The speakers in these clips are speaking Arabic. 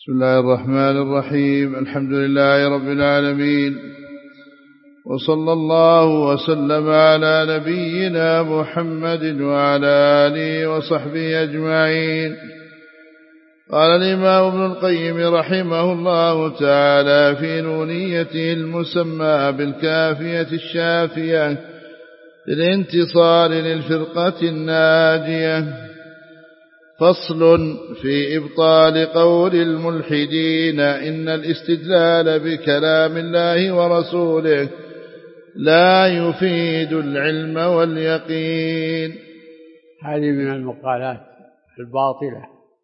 بسم الله الرحمن الرحيم. الحمد لله رب العالمين، وصلى الله وسلم على نبينا محمد وعلى آله وصحبه أجمعين. قال الإمام ابن القيم رحمه الله تعالى في نونيته المسمى بالكافية الشافية للانتصار للفرقة الناجية: فصل في إبطال قول الملحدين إن الاستدلال بكلام الله ورسوله لا يفيد العلم واليقين. هذه من المقالات الباطلة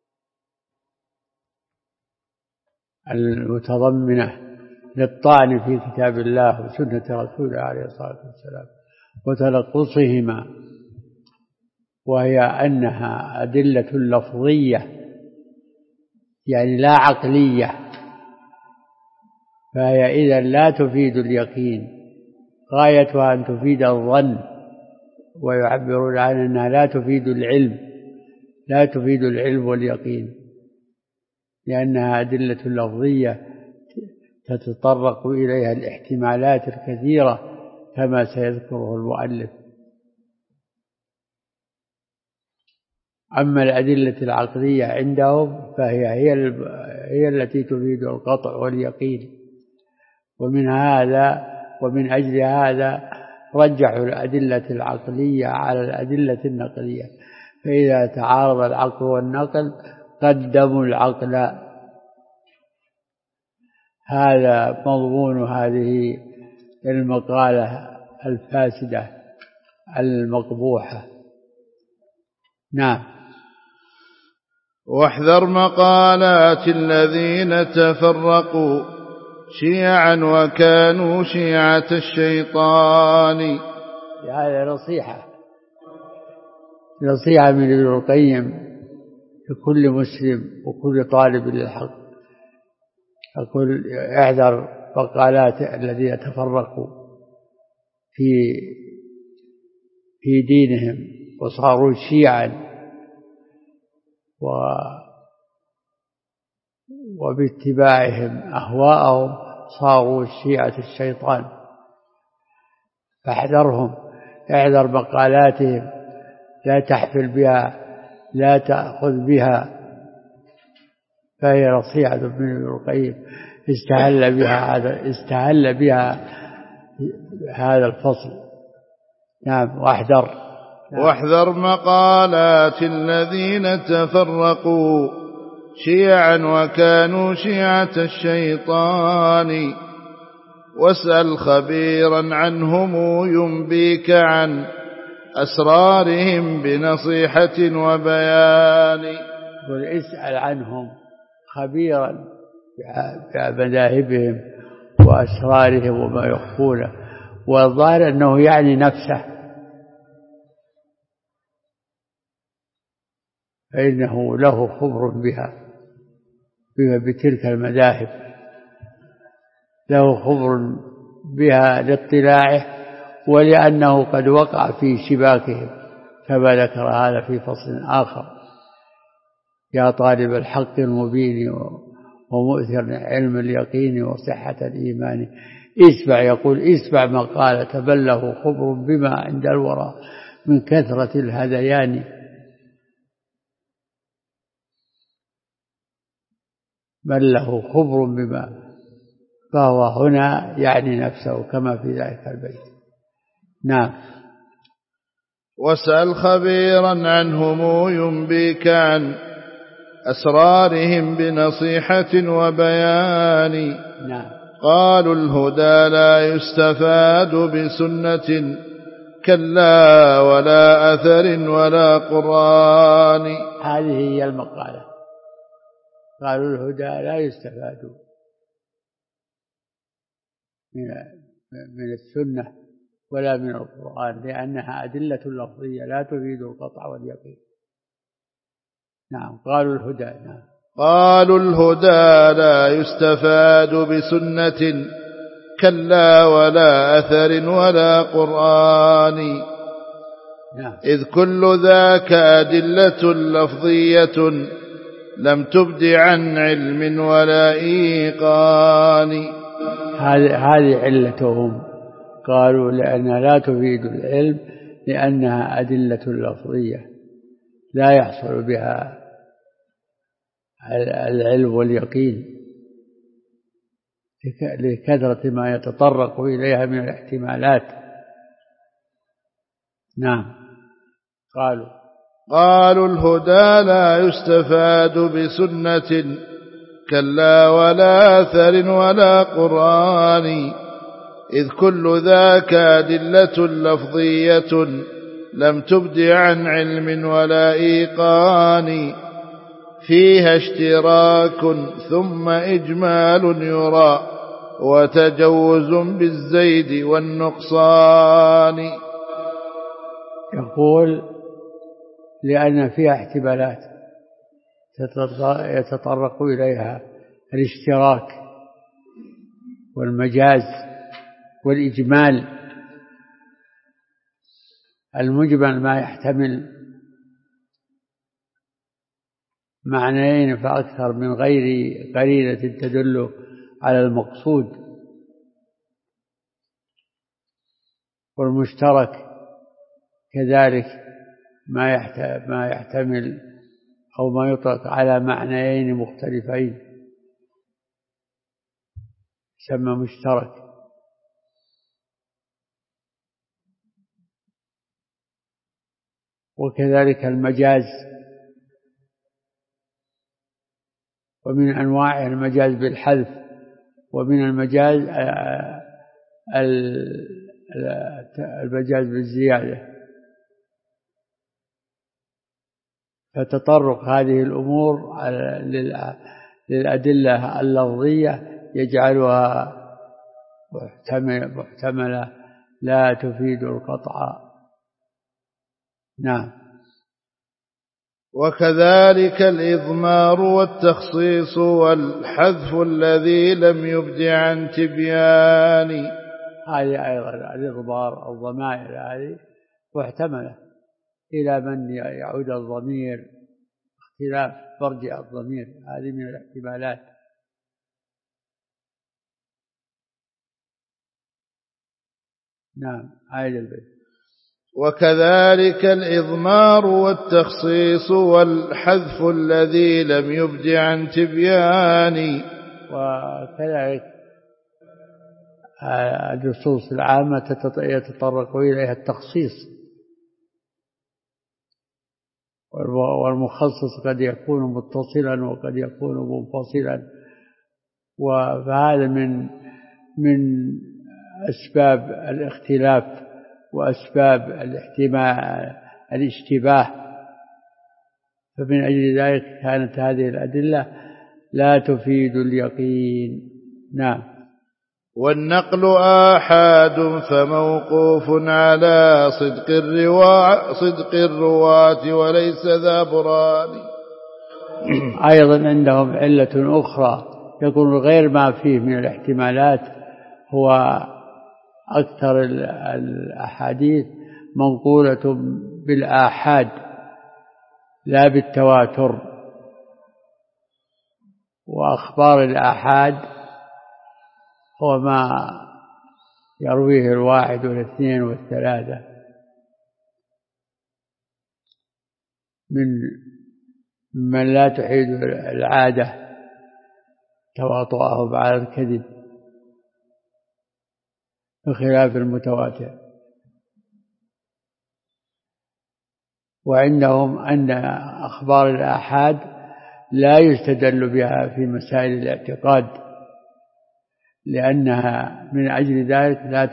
المتضمنة للطعن في كتاب الله وسنة رسوله عليه الصلاة والسلام وتلقصهما، وهي أنها أدلة لفظية يعني لا عقلية، فهي إذن لا تفيد اليقين، غايتها أن تفيد الظن، ويعبرون عن أنها لا تفيد العلم، لا تفيد العلم واليقين، لأنها أدلة لفظية تتطرق إليها الاحتمالات الكثيرة كما سيذكره المؤلف. أما الأدلة العقلية عندهم فهي التي تفيد القطع واليقين، ومن أجل هذا رجحوا الأدلة العقلية على الأدلة النقلية، فإذا تعارض العقل والنقل قدموا العقل. هذا مضمون هذه المقالة الفاسدة المقبوحة. نعم. واحذر مقالات الذين تفرقوا شيعا وكانوا شيعة الشيطان. هذا نصيحة من ابن القيم لكل مسلم وكل طالب للحق. أقول احذر مقالات الذين تفرقوا في دينهم وصاروا شيعا وباتباعهم أهواءهم صاروا شيعة الشيطان، فاحذرهم، احذر مقالاتهم، لا تحفل بها، لا تأخذ بها، فهي نصيحة من ابن القيم استهل بها هذا الفصل. نعم. واحذر مقالات الذين تفرقوا شيعا وكانوا شيعة الشيطان، واسأل خبيرا عنهم ينبيك عن أسرارهم بنصيحة وبيان. اسأل عنهم خبيرا بمذاهبهم وأسرارهم وما يخفونه، والظاهر أنه يعني نفسه، فإنه له خبر بها بتلك المذاهب، له خبر بها لاطلاعه، ولأنه قد وقع في شباكهم كما ذكر هذا في فصل آخر: يا طالب الحق المبين ومؤثر علم اليقين وصحة الإيمان اسمع مقالة بل له خبر بما عند الورى من كثرة الهذيان. بل له خبر بما، فهو هنا يعني نفسه كما في ذلك البيت. نعم. واسأل خبيرا عنهم ينبيك عن أسرارهم بنصيحة وبيان. نعم. قالوا الهدى لا يستفاد بسنة كلا ولا أثر ولا قرآن. هذه هي المقالة. قالوا الهدى لا يستفاد من السنة ولا من القرآن، لأنها أدلة لفظية لا تفيد القطع واليقين. نعم. قالوا الهدى. نعم. قالوا الهدى لا يستفاد بسنة كلا ولا أثر ولا قرآن. نعم. إذ كل ذاك أدلة لفظية لم تبد عن علم ولا إيقان. هذه علتهم، قالوا لأنها لا تفيد العلم لأنها أدلة لفظية لا يحصل بها العلم واليقين لكثرة ما يتطرق إليها من الاحتمالات. نعم. قالوا الهدى لا يستفاد بسنة كلا ولا أثر ولا قرآن، إذ كل ذاك أدلة لفظية لم تبد عن علم ولا إيقان، فيها اشتراك ثم إجمال يرى وتجوز بالزيد والنقصان. يقول لأن فيها احتمالات يتطرق إليها الاشتراك والمجاز والإجمال. المجمل ما يحتمل معنيين فأكثر من غير قرينة تدل على المقصود، والمشترك كذلك ما يحتمل أو ما يطلق على معنيين مختلفين يسمى مشترك. وكذلك المجاز، ومن أنواع المجاز بالحذف، ومن المجاز المجاز بالزيادة. فتطرق هذه الأمور للأدلة اللفظية يجعلها محتملة لا تفيد القطع. نعم. وكذلك الإضمار والتخصيص والحذف الذي لم يبد عن تبيان. هذه أيضا الإضمار الضمائر هذه محتملة إلى من يعود الضمير، اختلاف مرجع الضمير، هذه من الاحتمالات. نعم. آية البيت. وكذلك الإضمار والتخصيص والحذف الذي لم يبد عن تبيان. وكذلك النصوص العامة يتطرق إليها التخصيص، والمخصص قد يكون متصلا وقد يكون منفصلا، وهذا من أسباب الاختلاف وأسباب الاشتباه. فمن أجل ذلك كانت هذه الأدلة لا تفيد اليقين. نعم. والنقل آحاد فموقوف على صدق الرواة وليس ذا برهان. أيضا عندهم علة أخرى، يكون غير ما فيه من الاحتمالات هو أكثر الأحاديث منقولة بالآحاد لا بالتواتر، وأخبار الآحاد هو ما يرويه الواحد والاثنين والثلاثة من لا تحيد العادة تواطؤهم على الكذب بخلاف المتواتر. وعندهم أن أخبار الآحاد لا يستدل بها في مسائل الاعتقاد، لأنها من أجل ذلك لا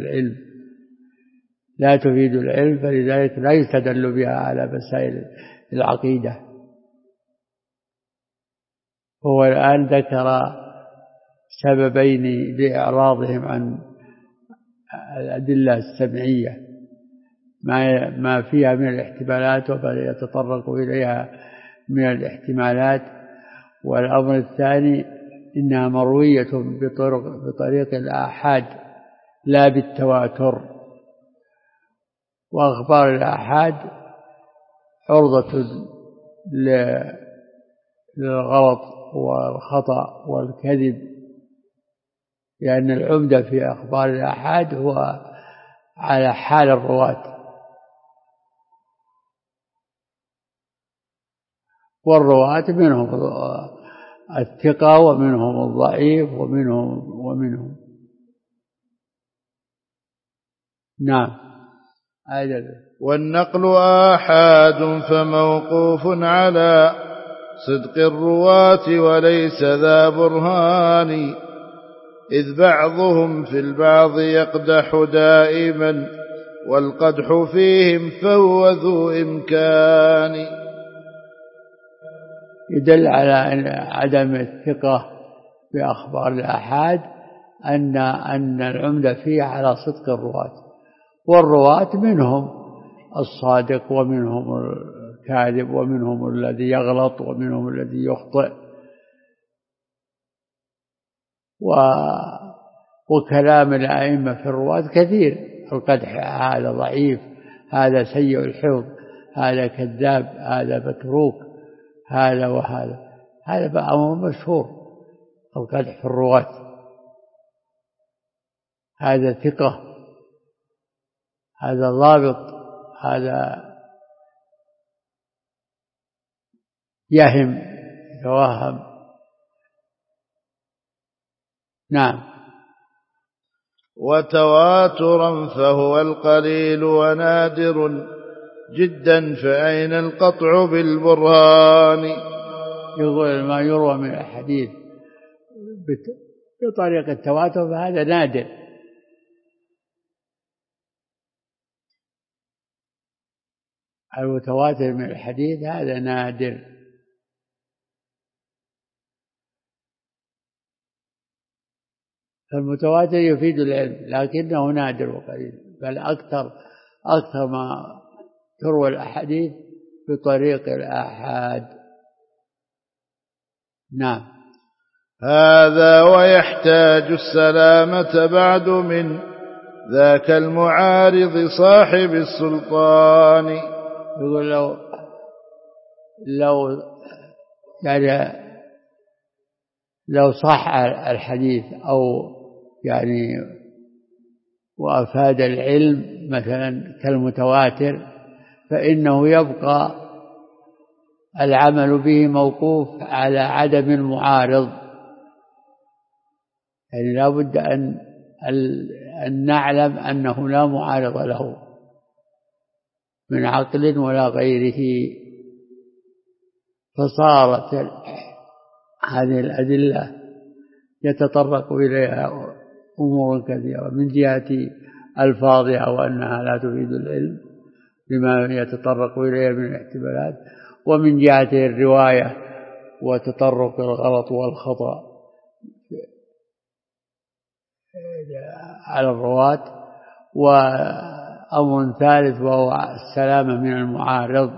تفيد العلم، فلذلك لا يستدل بها على مسائل العقيدة. هو الآن ذكر سببين لإعراضهم عن الأدلة السمعية، ما فيها من الاحتمالات وما يتطرق إليها من الاحتمالات. والأمر الثاني إنها مروية بطريق الآحاد لا بالتواتر، وأخبار الآحاد عرضة للغلط والخطأ والكذب، لأن العمدة في أخبار الآحاد هو على حال الرواة، والرواة منهم الثقة ومنهم الضعيف ومنهم. نعم. والنقل آحاد فموقوف على صدق الرواة وليس ذا برهان، إذ بعضهم في البعض يقدح دائما والقدح فيهم فهو ذو إمكان. يدل على عدم الثقة بأخبار الآحاد أن العمدة فيه على صدق الرواة، والرواة منهم الصادق ومنهم الكاذب ومنهم الذي يغلط ومنهم الذي يخطئ، وكلام الأئمة في الرواة كثير، القدح هذا ضعيف، هذا سيء الحفظ، هذا كذاب، هذا متروك، هذا وهذا، هذا بقى أمر مشهور، القدح في الرواة، هذا ثقة، هذا ضابط، هذا يهم يتوهم. نعم. وتواترا فهو القليل ونادر جدا، فأين القطع بالبرهان. يقول ما يروى من الحديث بطريقة التواتر فهذا نادر، المتواتر من الحديث هذا نادر. فالمتواتر يفيد العلم لكنه نادر وقليل، بل أكثر ما تروى الأحاديث بطريق الآحاد. نعم. هذا ويحتاج السلامة بعد من ذاك المعارض صاحب السلطان. يقول لو صح الحديث أو يعني وأفاد العلم مثلا كالمتواتر، فإنه يبقى العمل به موقوف على عدم المعارض، يعني لا بد أن نعلم أنه لا معارض له من عقل ولا غيره. فصارت هذه الأدلة يتطرق إليها أمور كثيرة، من جهة ألفاظها وأنها لا تفيد العلم بما يتطرق إليه من الاحتمالات، ومن جهة الرواية وتطرق الغلط والخطأ على الرواة، وأمر ثالث وهو السلامة من المعارض.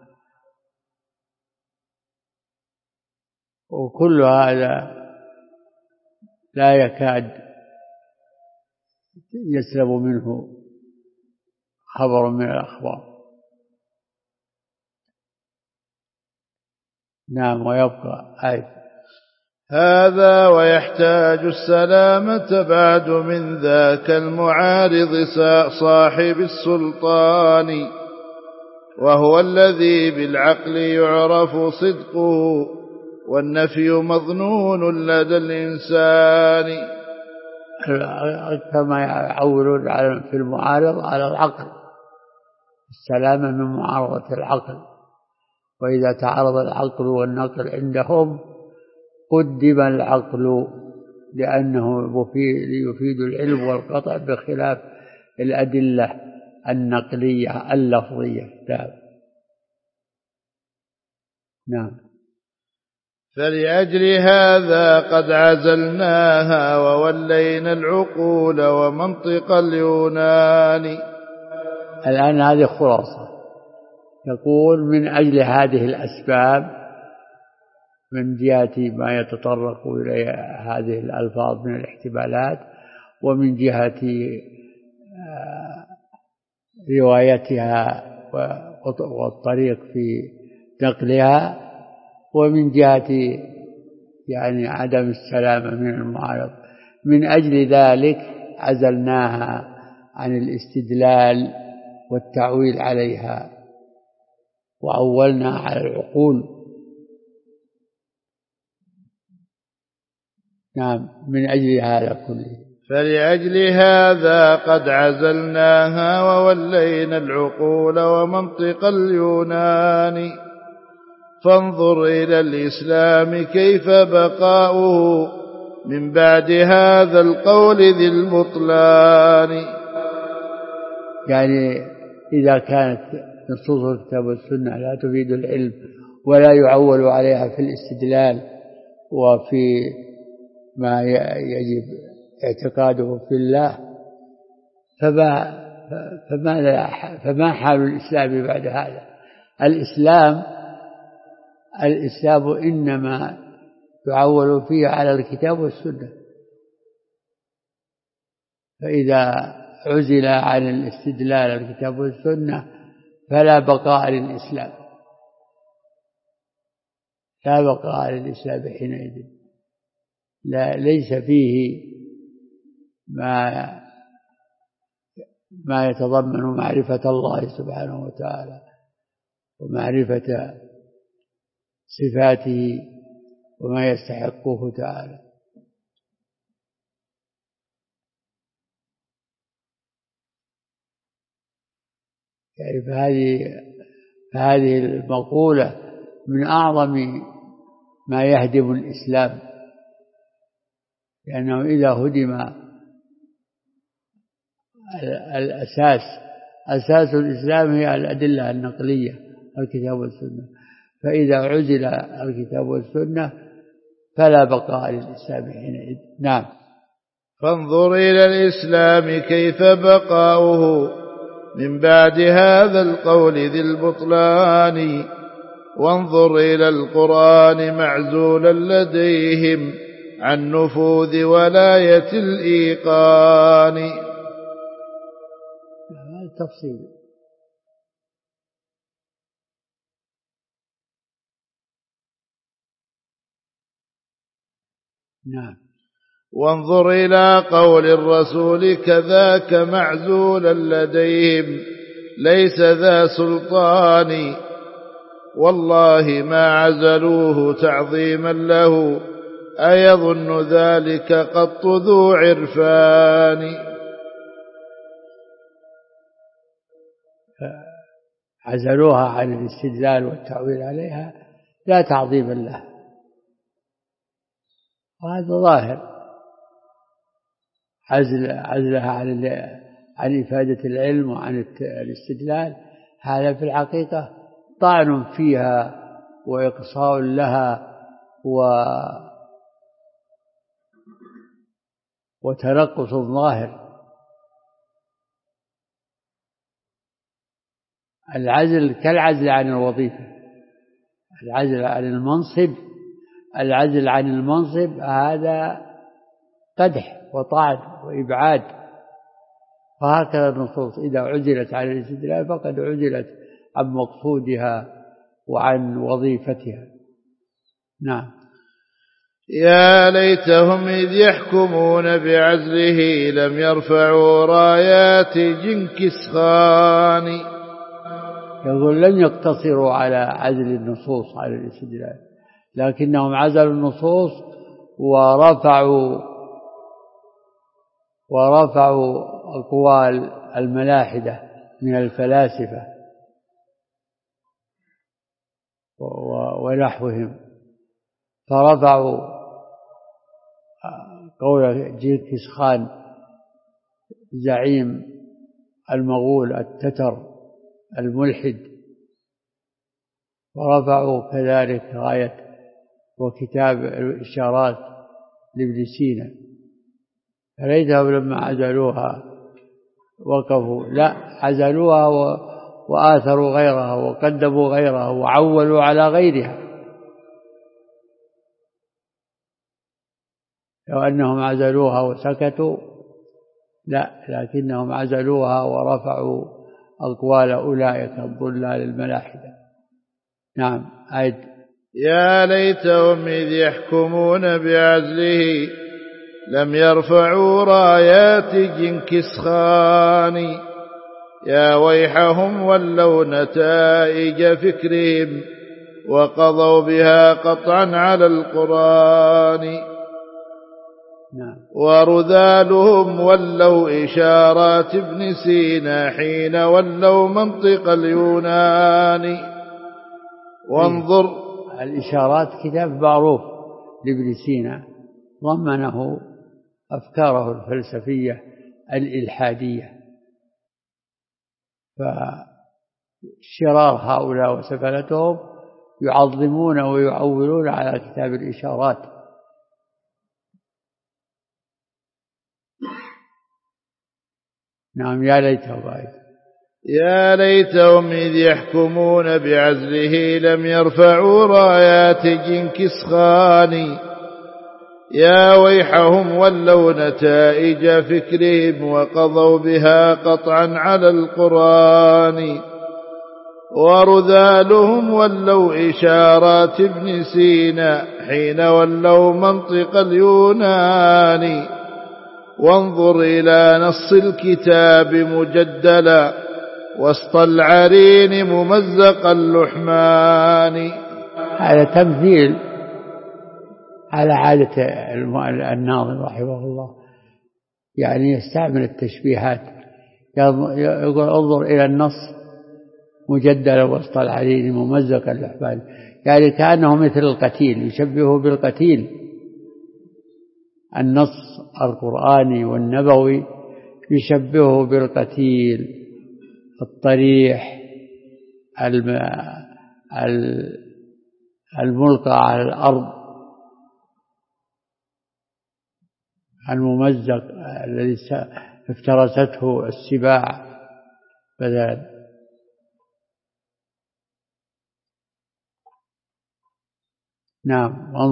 وكل هذا لا يكاد يسلب منه خبر من الأخبار. نعم. ويبقى هذا ويحتاج السلامة بعد من ذاك المعارض صاحب السلطان، وهو الذي بالعقل يعرف صدقه والنفي مظنون لدى الإنسان. أكثر ما يعولون في المعارض على العقل، السلامة من معارضة العقل، وإذا تعارض العقل والنقل عندهم قدم العقل لأنه يفيد العلم والقطع بخلاف الأدلة النقلية اللفظية. نعم. فلأجل هذا قد عزلناها وولينا العقول ومنطق اليونان. الآن هذه خلاصة، يقول من أجل هذه الأسباب، من جهة ما يتطرق إليه هذه الألفاظ من الاحتمالات، ومن جهة روايتها والطريق في نقلها، ومن جهة يعني عدم السلامة من المعارض. من أجل ذلك عزلناها عن الاستدلال والتعويل عليها وعولنا على العقول. نعم، من أجل هذا كله. فلأجل هذا قد عزلناها وولينا العقول ومنطق اليونان. فانظر إلى الإسلام كيف بقاؤه من بعد هذا القول ذي البطلان. يعني إذا كانت نصوص الكتاب والسنة لا تفيد العلم ولا يعول عليها في الاستدلال وفي ما يجب اعتقاده في الله، فما حال الإسلام بعد هذا؟ الإسلام إنما يعول فيه على الكتاب والسنة. فإذا عزل عن الاستدلال الكتاب والسنة فلا بقاء للإسلام، لا بقاء للإسلام حينئذ. ليس فيه ما يتضمن معرفة الله سبحانه وتعالى ومعرفة صفاته وما يستحقه تعالى. يعني فهذه المقولة من أعظم ما يهدم الإسلام، لأنه إذا هدم أساس الإسلام هي الأدلة النقلية الكتاب والسنة، فإذا عزل الكتاب والسنة فلا بقاء للإسلام حينئذ. نعم. فانظر إلى الإسلام كيف بقاؤه من بعد هذا القول ذي البطلان. وانظر إلى القرآن معزولا لديهم عن نفوذ ولاية الإيقان. التفصيل. نعم. وانظر إلى قول الرسول كذاك معزولا لديهم ليس ذا سلطان. والله ما عزلوه تعظيما له أيظن ذلك قط ذو عرفان. عزلوها عن الاستدلال والتعويل عليها لا تعظيما له، وهذا ظاهر. عزلها عن إفادة العلم وعن الاستدلال، هذا في الحقيقة طعن فيها وإقصاء لها وتنقص ظاهر. العزل كالعزل عن الوظيفة، العزل عن المنصب هذا قدح وطعن وإبعاد. وهكذا النصوص إذا عزلت عن الاستدلال فقد عزلت عن مقصودها وعن وظيفتها. نعم. يا ليتهم إذ يحكمون بعزله لم يرفعوا رايات جنكس خان. يقول لن يقتصروا على عزل النصوص على الاستدلال، لكنهم عزلوا النصوص ورفعوا أقوال الملاحدة من الفلاسفة ونحوهم، فرفعوا قول جنكيز خان زعيم المغول التتر الملحد، ورفعوا كذلك غاية وكتاب الإشارات لابن سينا. فليتهم لما عزلوها وقفوا، لا، عزلوها وآثروا غيرها وقدموا غيرها وعولوا على غيرها. لو أنهم عزلوها وسكتوا لا، لكنهم عزلوها ورفعوا أقوال أولئك الضلال الملاحدة. نعم. يا ليتهم إذ يحكمون بعزله لم يرفعوا رايات جنكس خان. يا ويحهم ولوا نتائج فكرهم وقضوا بها قطعا على القرآن. ورذالهم ولوا إشارات ابن سينا حين ولوا منطق اليونان. وانظر الإشارات كتاب معروف لابن سينا ضمنه أفكاره الفلسفية الإلحادية، فشرار هؤلاء وسفلتهم يعظمون ويعولون على كتاب الإشارات. نعم. يا ليتهم إذ يحكمون بعزله لم يرفعوا رايات جنكس خان. يا ويحهم ولوا نتائج فكرهم وقضوا بها قطعا على القرآن. ورذالهم ولوا إشارات ابن سينا حين ولوا منطق اليونان. وانظر إلى نص الكتاب مجدلا وسط العرين ممزق اللحمان. هذا تمثيل على عادة الناظم رحمه الله، يعني يستعمل التشبيهات. يقول انظر إلى النص مجدلا وسط العرين ممزق اللحمان، يعني كأنه مثل القتيل، يشبهه بالقتيل. النص القرآني والنبوي يشبهه بالقتيل الطريح الملقى على الأرض الممزق الذي افترسته السباع بدل. نعم.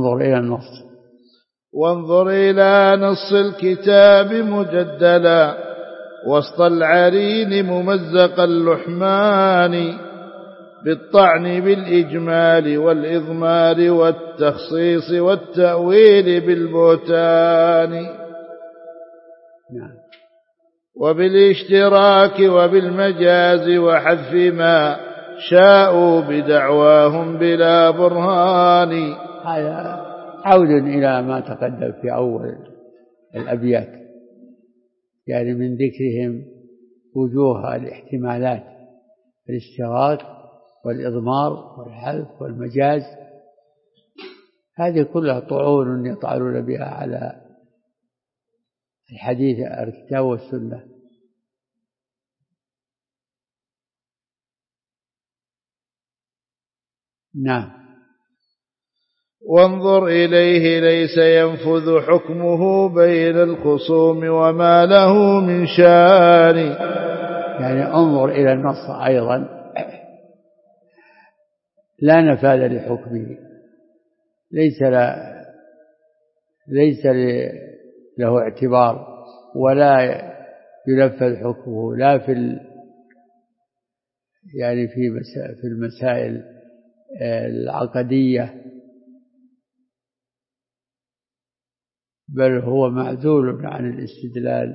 وانظر إلى نص الكتاب مجدلا وسط العرين ممزق اللحمان. بالطعن بالإجمال والإضمار والتخصيص والتأويل بالبهتان. وبالاشتراك وبالمجاز وحذف ما شاءوا بدعواهم بلا برهان. هذا عود إلى ما تقدم في أول الأبيات، يعني من ذكرهم وجوه الاحتمالات: الاشتراك والإضمار والحذف والمجاز. هذه كلها طعون يطعنون بها على الحديث الكتاب والسنة. نعم. وانظر إليه ليس ينفذ حكمه بين الخصوم وما له من شان. يعني انظر إلى النص أيضا لا نفاذ لحكمه، ليس له اعتبار ولا ينفذ حكمه، لا في المسائل العقدية، بل هو معزول عن الاستدلال.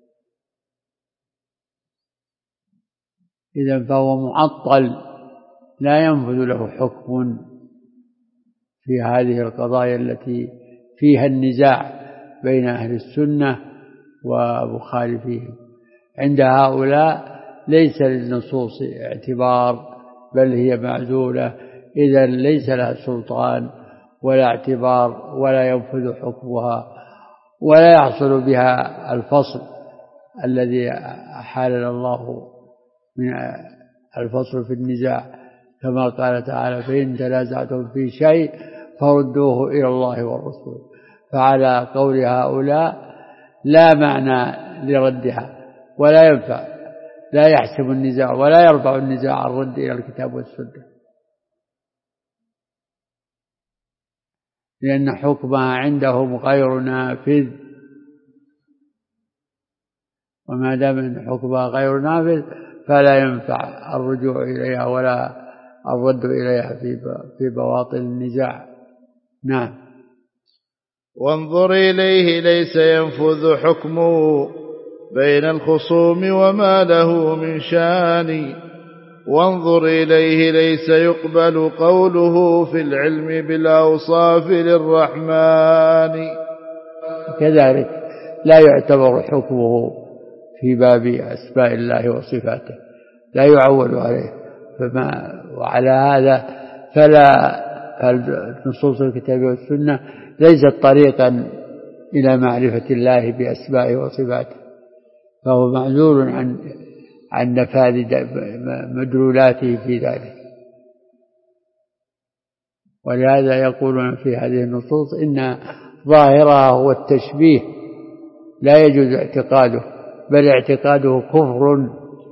إذن فهو معطل لا ينفذ له حكم في هذه القضايا التي فيها النزاع بين أهل السنة ومخالفيهم. عند هؤلاء ليس للنصوص اعتبار بل هي معزولة، إذن ليس لها سلطان ولا اعتبار ولا ينفذ حكمها ولا يحصل بها الفصل الذي أحالنا الله من الفصل في النزاع، كما قال تعالى: فإن تنازعتم في شيء فردوه إلى الله والرسول. فعلى قول هؤلاء لا معنى لردها ولا ينفع، لا يحسب النزاع ولا يرفع النزاع عن الرد إلى الكتاب والسنة، لأن حكمها عندهم غير نافذ. وما دام أن حكمها غير نافذ فلا ينفع الرجوع إليها ولا الرد إليها في بواطن النزاع. نعم. وانظر إليه ليس ينفذ حكمه بين الخصوم وما له من شان، وانظر إليه ليس يقبل قوله في العلم بالأوصاف للرحمن. كذلك لا يعتبر حكمه في باب أسماء الله وصفاته، لا يعول عليه. وعلى هذا فالنصوص الكتاب والسنة ليست طريقا إلى معرفة الله بأسمائه وصفاته، فهو معذور عن نفاذ مدلولاته في ذلك. ولهذا يقولون في هذه النصوص إن ظاهرها هو التشبيه، لا يجوز اعتقاده، بل اعتقاده كفر،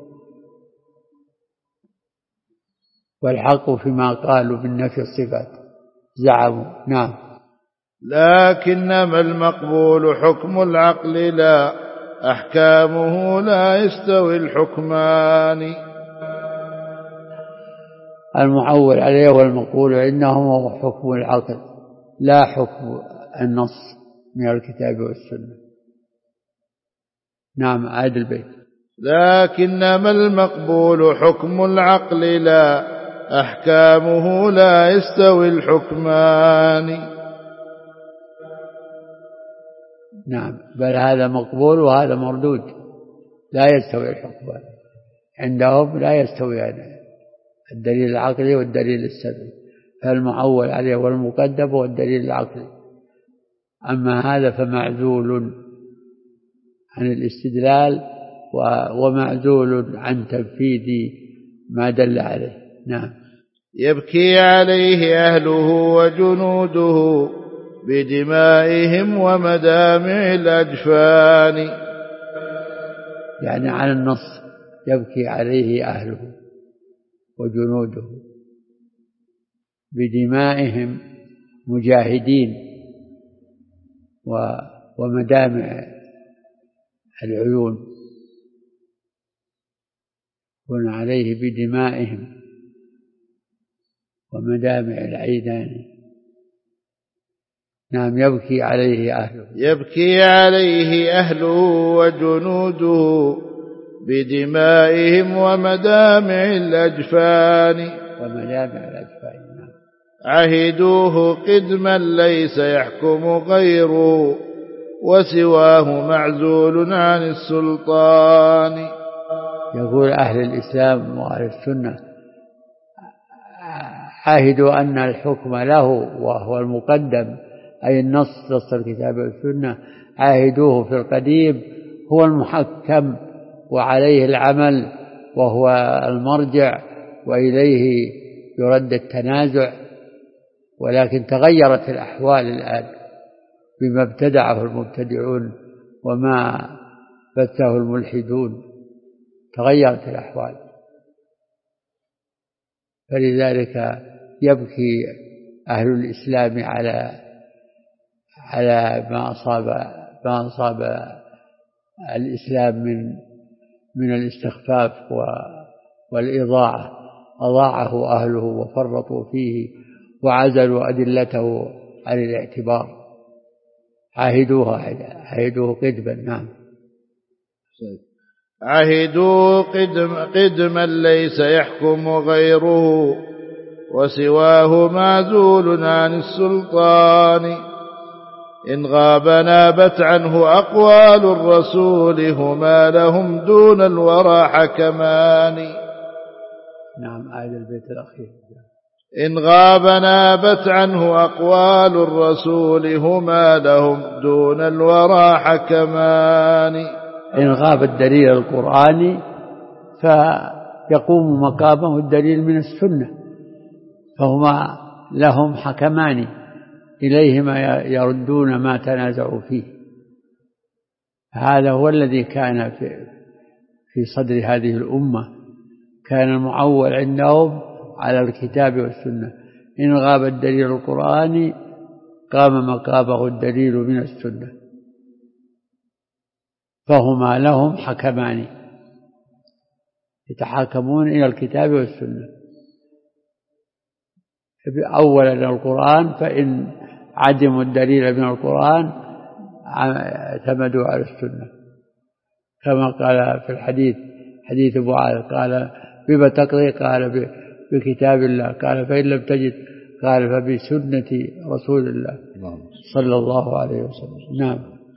والحق فيما قالوا من نفي الصفات زعموا. نعم. لكنما المقبول حكم العقل لا أحكامه لا يستوي الحكمان. المعول عليه والمقبول عندهم هو حكم العقل لا حكم النص من الكتاب والسنة. نعم. عاد البيت. لكنما المقبول حكم العقل لا أحكامه لا يستوي الحكمان. نعم. بل هذا مقبول وهذا مردود، لا يستوي الحكمان عندهم، لا يستويان الدليل العقلي والدليل السمعي، فالمعول عليه والمقدم هو الدليل العقلي، أما هذا فمعزول عن الاستدلال ومعزول عن تنفيذ ما دل عليه. نعم. يبكي عليه أهله وجنوده بدمائهم ومدامع الأجفان. يعني على النص يبكي عليه أهله وجنوده بدمائهم مجاهدين ومدامع العيون، يكون عليه بدمائهم ومدامع العيدان. نعم. يبكي عليه أهله. يبكي عليه أهله وجنوده بدمائهم ومدامع الأجفان. ومدامع الأجفان. نعم. عهدوه قدما ليس يحكم غيره وسواه معزول عن السلطان. يقول أهل الإسلام وأهل السنة عهدوا أن الحكم له وهو المقدم، أي النص الكتاب والسنة، عاهدوه في القديم هو المحكم وعليه العمل وهو المرجع وإليه يرد التنازع. ولكن تغيرت الأحوال الآن بما ابتدعه المبتدعون وما بثه الملحدون، تغيرت الأحوال، فلذلك يبكي أهل الإسلام على ما أصاب الإسلام من الاستخفاف والإضاعة، أضاعه أهله وفرطوا فيه وعزلوا أدلته عن الاعتبار. عهدوه قدما. نعم. عهدوا قدما ليس يحكم غيره وسواه معزول عن السلطان. إن غاب نابت عنه أقوال الرسول هما لهم دون الورى حكمان. نعم. آية البيت الأخير. إن غاب نابت عنه أقوال الرسول هما لهم دون الورى حكمان. إن غاب الدليل القرآني فيقوم مقامه الدليل من السنة، فهما لهم حكمان إليهما يردون ما تنازعوا فيه. هذا هو الذي كان في صدر هذه الأمة، كان المعول عندهم على الكتاب والسنة. إن غاب الدليل القرآني قام مقامه الدليل من السنة، فهما لهم حكمان يتحاكمون إلى الكتاب والسنة. أولا القرآن، فإن عدموا الدليل من القرآن اعتمدوا على السنة، كما قال في الحديث، حديث معاذ قال بما تقضي؟ قال بكتاب الله. قال فإن لم تجد؟ قال فبسنة رسول الله صلى الله عليه وسلم. نعم.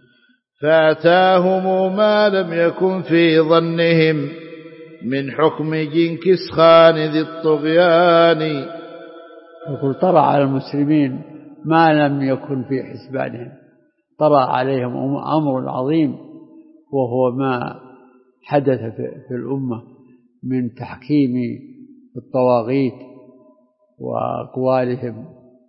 فأتاهم ما لم يكن في ظنهم من حكم جنكس خان ذي الطغيان. يقول طرأ على المسلمين ما لم يكن في حسبانهم، طرأ عليهم أمر عظيم، وهو ما حدث في الأمة من تحكيم الطواغيت وأقوالهم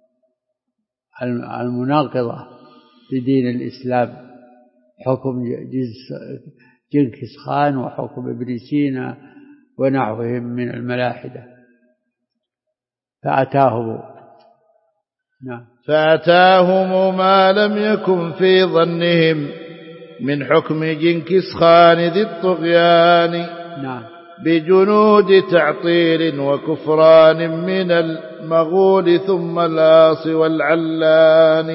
المناقضة لدين الإسلام، حكم جنكس خان وحكم ابن سينا ونحوهم من الملاحدة. فأتاهم ما لم يكن في ظنهم من حكم جنكس خان ذي الطغيان. بجنود تعطيل وكفران من المغول ثم الآص والعلان.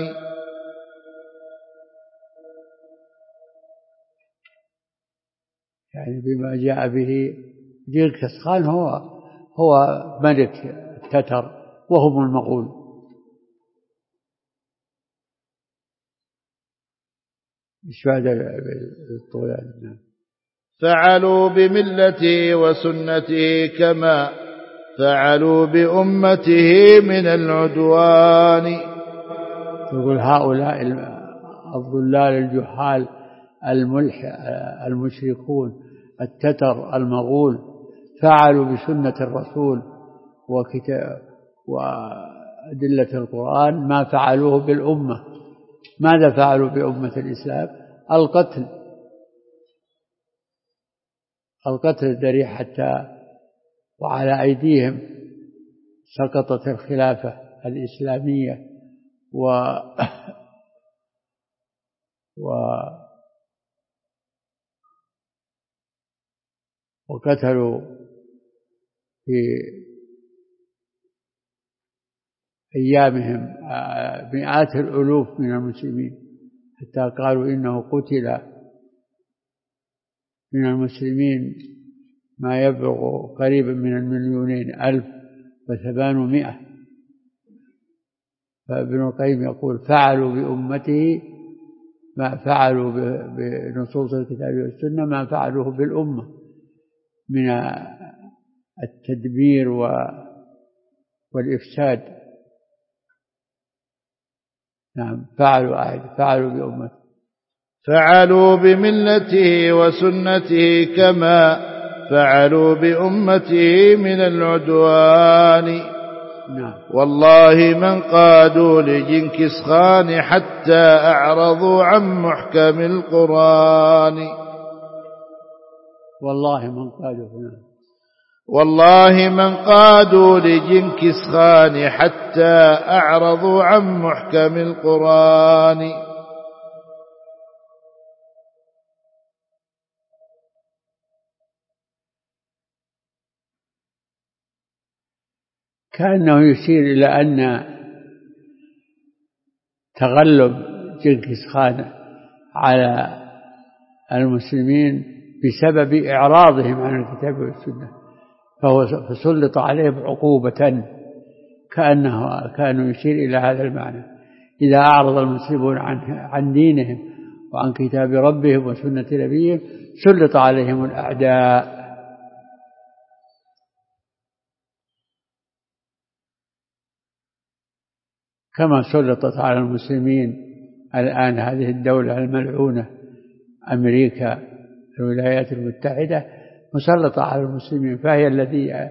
يعني بما جاء به جنكس خان هو ملك التتر وهم المغول. ايش بعد الطغيان؟ فعلوا بملته وسنته كما فعلوا بأمته من العدوان. يقول هؤلاء الضلال الجهال المشركون التتر المغول فعلوا بسنة الرسول وأدلة القرآن ما فعلوه بالأمة. ماذا فعلوا بأمة الإسلام؟ القتل الذريع، حتى وعلى أيديهم سقطت الخلافة الإسلامية وقتلوا في أيامهم مئات الألوف من المسلمين، حتى قالوا إنه قتل من المسلمين ما يبلغ قريبا من 2,100,800. فابن القيم يقول فعلوا بأمته ما فعلوا بنصوص الكتاب والسنة ما فعلوه بالأمة من التدبير والإفساد. نعم. فعلوا بأمته، فعلوا بملته وسنته كما فعلوا بأمته من العدوان. والله من قادوا لجنكس خان حتى أعرضوا عن محكم القرآن. والله من قادوا لجنكس خان حتى أعرضوا عن محكم القرآن. كأنه يشير إلى أن تغلب جنكس خان على المسلمين بسبب إعراضهم عن الكتاب والسنة، فسلط عليهم عقوبة، كأنه يشير إلى هذا المعنى. إذا أعرض المسلمون عن دينهم وعن كتاب ربهم وسنة نبيهم سلط عليهم الأعداء. كما سلطت على المسلمين الآن هذه الدولة الملعونة أمريكا الولايات المتحدة مسلطة على المسلمين، فهي التي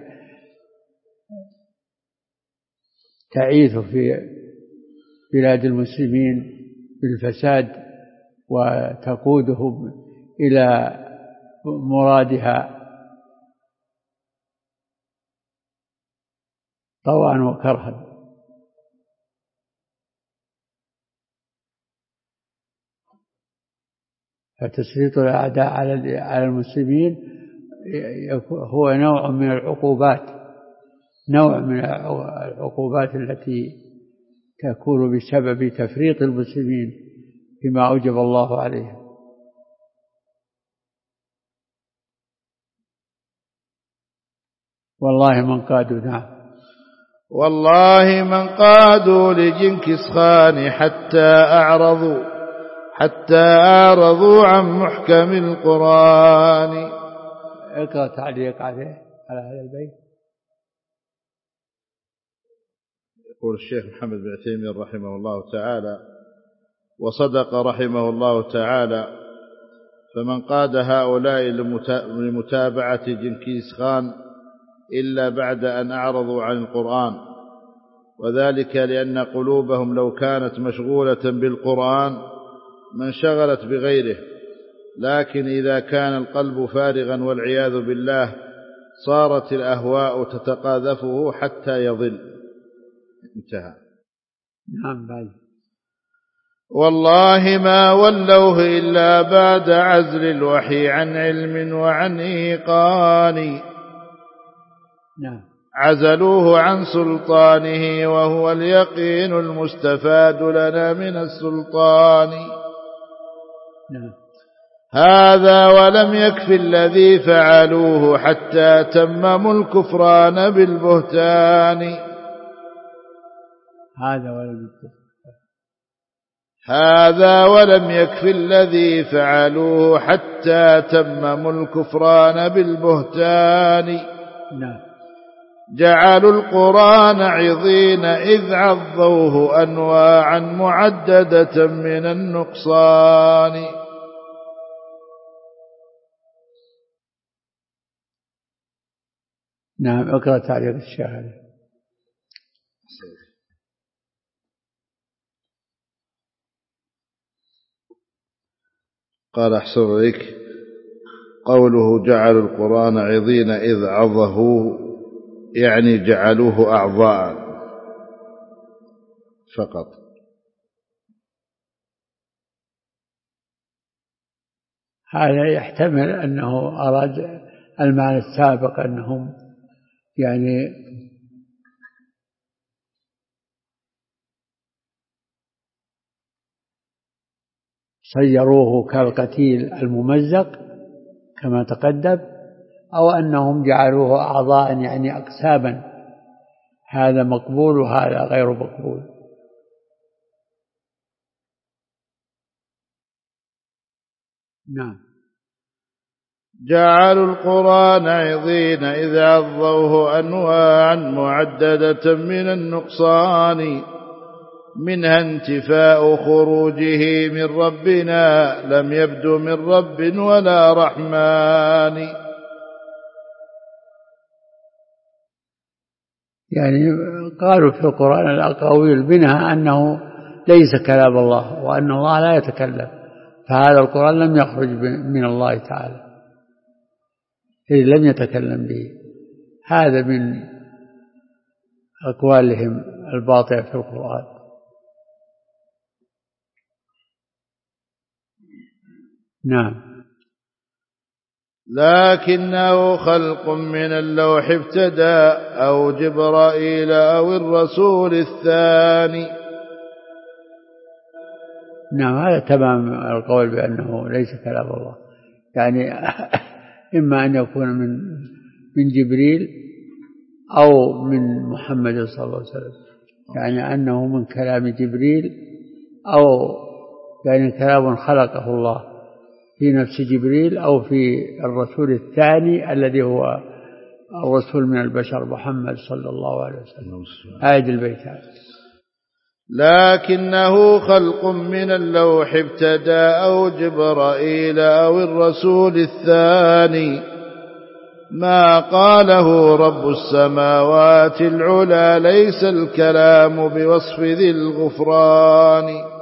تعيث في بلاد المسلمين بالفساد وتقودهم إلى مرادها طوعا وكرها. فتسليط الأعداء على المسلمين هو نوع من العقوبات نوع من العقوبات التي تكون بسبب تفريط المسلمين فيما أوجب الله عليهم. والله من قادوا. نعم. والله من قادوا لجنكس خان حتى أعرضوا عن محكم القرآن. اقرأ تعليق عليه على هذا البيت. يقول الشيخ محمد بن عثيمين رحمه الله تعالى: وصدق رحمه الله تعالى، فمن قاد هؤلاء لمتابعة جنكيز خان إلا بعد أن أعرضوا عن القرآن، وذلك لأن قلوبهم لو كانت مشغولة بالقرآن ما انشغلت بغيره، لكن إذا كان القلب فارغا والعياذ بالله صارت الأهواء تتقاذفه حتى يضل. انتهى. نعم. بعد: والله ما ولوه إلا بعد عزل الوحي عن علم وعن إيقان. نعم. عزلوه عن سلطانه وهو اليقين المستفاد لنا من السلطان. نعم. هذا ولم يكف الذي فعلوه حتى تمموا الكفران بالبهتان. هذا ولم يكف الذي فعلوه حتى تمموا الكفران بالبهتان. نعم. جعلوا القرآن عظين إذ عظوه أنواعا معددة من النقصان. نعم. اقرأ تعليق الشاهد. قال: أحسن عليك، قوله جعلوا القرآن عظين إذ عظه يعني جعلوه أعضاء فقط. هذا يحتمل أنه أراد المعنى السابق، أنهم يعني صيروه كالقتيل الممزق كما تقدم، أو أنهم جعلوه أعضاء يعني أقساما، هذا مقبول وهذا غير مقبول. نعم. جعلوا القرآن عظين إذ عظوه أنواعا معددة من النقصان، منها انتفاء خروجه من ربنا لم يبد من رب ولا رحمن. يعني قالوا في القرآن الأقاويل منها أنه ليس كلام الله وأن الله لا يتكلم، فهذا القرآن لم يخرج من الله تعالى إذ لم يتكلم به. هذا من أقوالهم الباطلة في القرآن. نعم. لكنه خلق من اللوح ابتدى أو جبرائيل أو الرسول الثاني. نعم. هذا تمام القول بأنه ليس كلام الله، يعني إما أن يكون من جبريل أو من محمد صلى الله عليه وسلم، يعني أنه من كلام جبريل أو يعني كلام خلقه الله في نفس جبريل أو في الرسول الثاني الذي هو الرسول من البشر محمد صلى الله عليه وسلم. آية البيت. لكنه خلق من اللوح ابتدى أو جبرائيل أو الرسول الثاني، ما قاله رب السماوات العلى ليس الكلام بوصف ذي الغفران.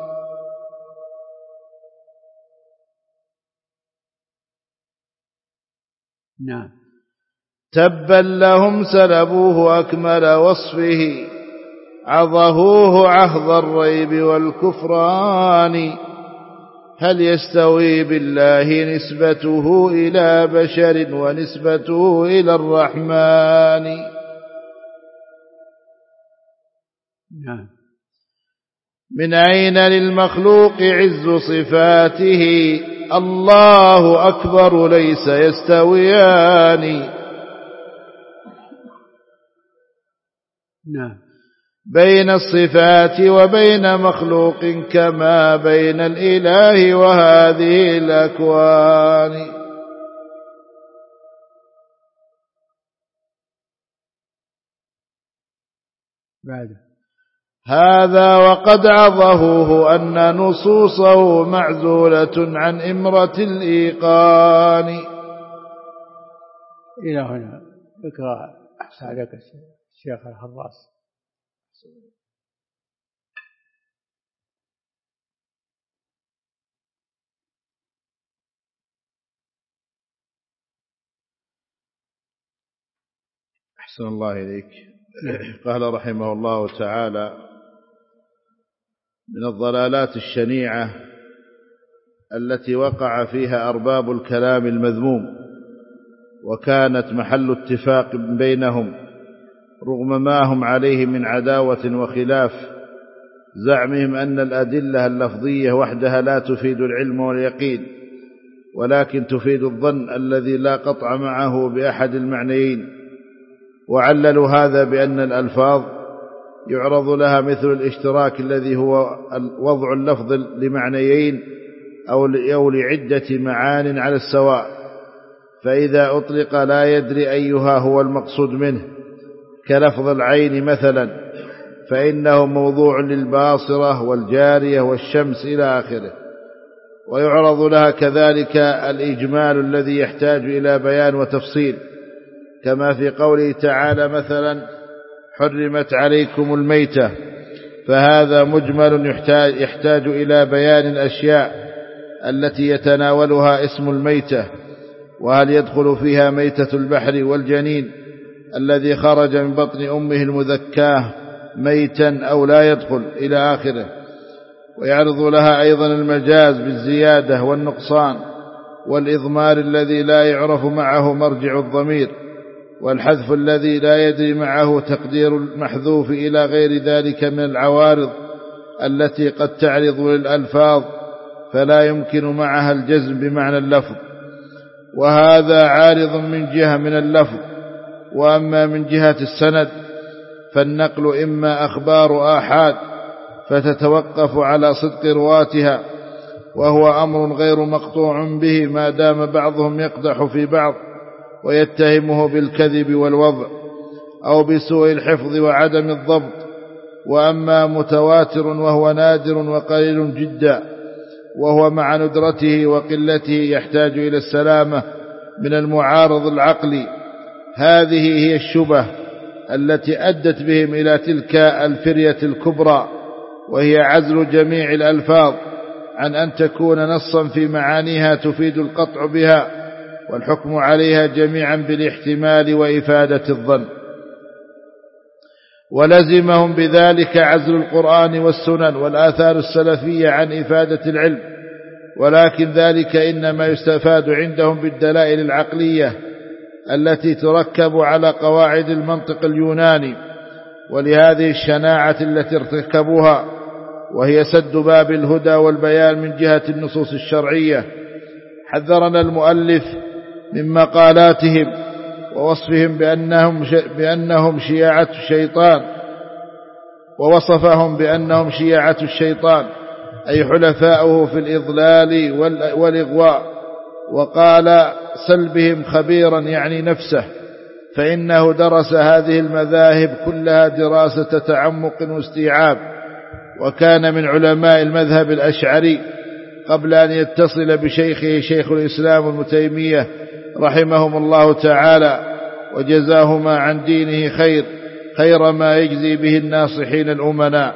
نعم. تبا لهم سلبوه أكمل وصفه عظهوه عهد الريب والكفران. هل يستوي بالله نسبته إلى بشر ونسبته إلى الرحمن؟ نعم. من أين للمخلوق عز صفاته الله أكبر ليس يستويان. نعم. بين الصفات وبين مخلوق كما بين الإله وهذه الأكوان. بعد هذا وقد عظه أن نصوصه معزولة عن إمرة الإيقان. إلى هنا اقرأ أحسن لك الشيخ الحراس. أحسن الله إليك. قال رحمه الله تعالى: من الضلالات الشنيعة التي وقع فيها أرباب الكلام المذموم، وكانت محل اتفاق بينهم رغم ما هم عليه من عداوة وخلاف، زعمهم أن الأدلة اللفظية وحدها لا تفيد العلم واليقين، ولكن تفيد الظن الذي لا قطع معه بأحد المعنيين. وعللوا هذا بأن الألفاظ يعرض لها مثل الاشتراك الذي هو وضع اللفظ لمعنيين أو لعدة معان على السواء، فإذا أطلق لا يدري أيها هو المقصود منه، كلفظ العين مثلا، فإنه موضوع للباصرة والجارية والشمس إلى آخره. ويعرض لها كذلك الإجمال الذي يحتاج إلى بيان وتفصيل، كما في قوله تعالى مثلا: حرمت عليكم الميتة، فهذا مجمل يحتاج إلى بيان الأشياء التي يتناولها اسم الميتة، وهل يدخل فيها ميتة البحر والجنين الذي خرج من بطن أمه المذكاه ميتا أو لا يدخل إلى آخره. ويعرض لها أيضا المجاز بالزيادة والنقصان والإضمار الذي لا يعرف معه مرجع الضمير، والحذف الذي لا يدري معه تقدير المحذوف إلى غير ذلك من العوارض التي قد تعرض للألفاظ فلا يمكن معها الجزم بمعنى اللفظ. وهذا عارض من جهة من اللفظ. وأما من جهة السند فالنقل إما أخبار آحاد فتتوقف على صدق رواتها، وهو أمر غير مقطوع به ما دام بعضهم يقدح في بعض ويتهمه بالكذب والوضع أو بسوء الحفظ وعدم الضبط. وأما متواتر وهو نادر وقليل جدا، وهو مع ندرته وقلته يحتاج إلى السلامة من المعارض العقلي. هذه هي الشبه التي أدت بهم إلى تلك الفرية الكبرى، وهي عزل جميع الألفاظ عن أن تكون نصا في معانيها تفيد القطع بها، والحكم عليها جميعا بالاحتمال وإفادة الظن. ولزمهم بذلك عزل القرآن والسنن والآثار السلفية عن إفادة العلم، ولكن ذلك إنما يستفاد عندهم بالدلائل العقلية التي تركب على قواعد المنطق اليوناني. ولهذه الشناعة التي ارتكبوها، وهي سد باب الهدى والبيان من جهة النصوص الشرعية، حذرنا المؤلف من مقالاتهم ووصفهم بأنهم شيعة الشيطان، ووصفهم بأنهم شيعة الشيطان أي حلفاؤه في الإضلال والإغواء. وقال: سلبهم خبيرا يعني نفسه، فإنه درس هذه المذاهب كلها دراسة تعمق واستيعاب، وكان من علماء المذهب الأشعري قبل أن يتصل بشيخه شيخ الإسلام ابن تيمية رحمهم الله تعالى، وجزاهما عن دينه خير ما يجزي به الناصحين الأمناء.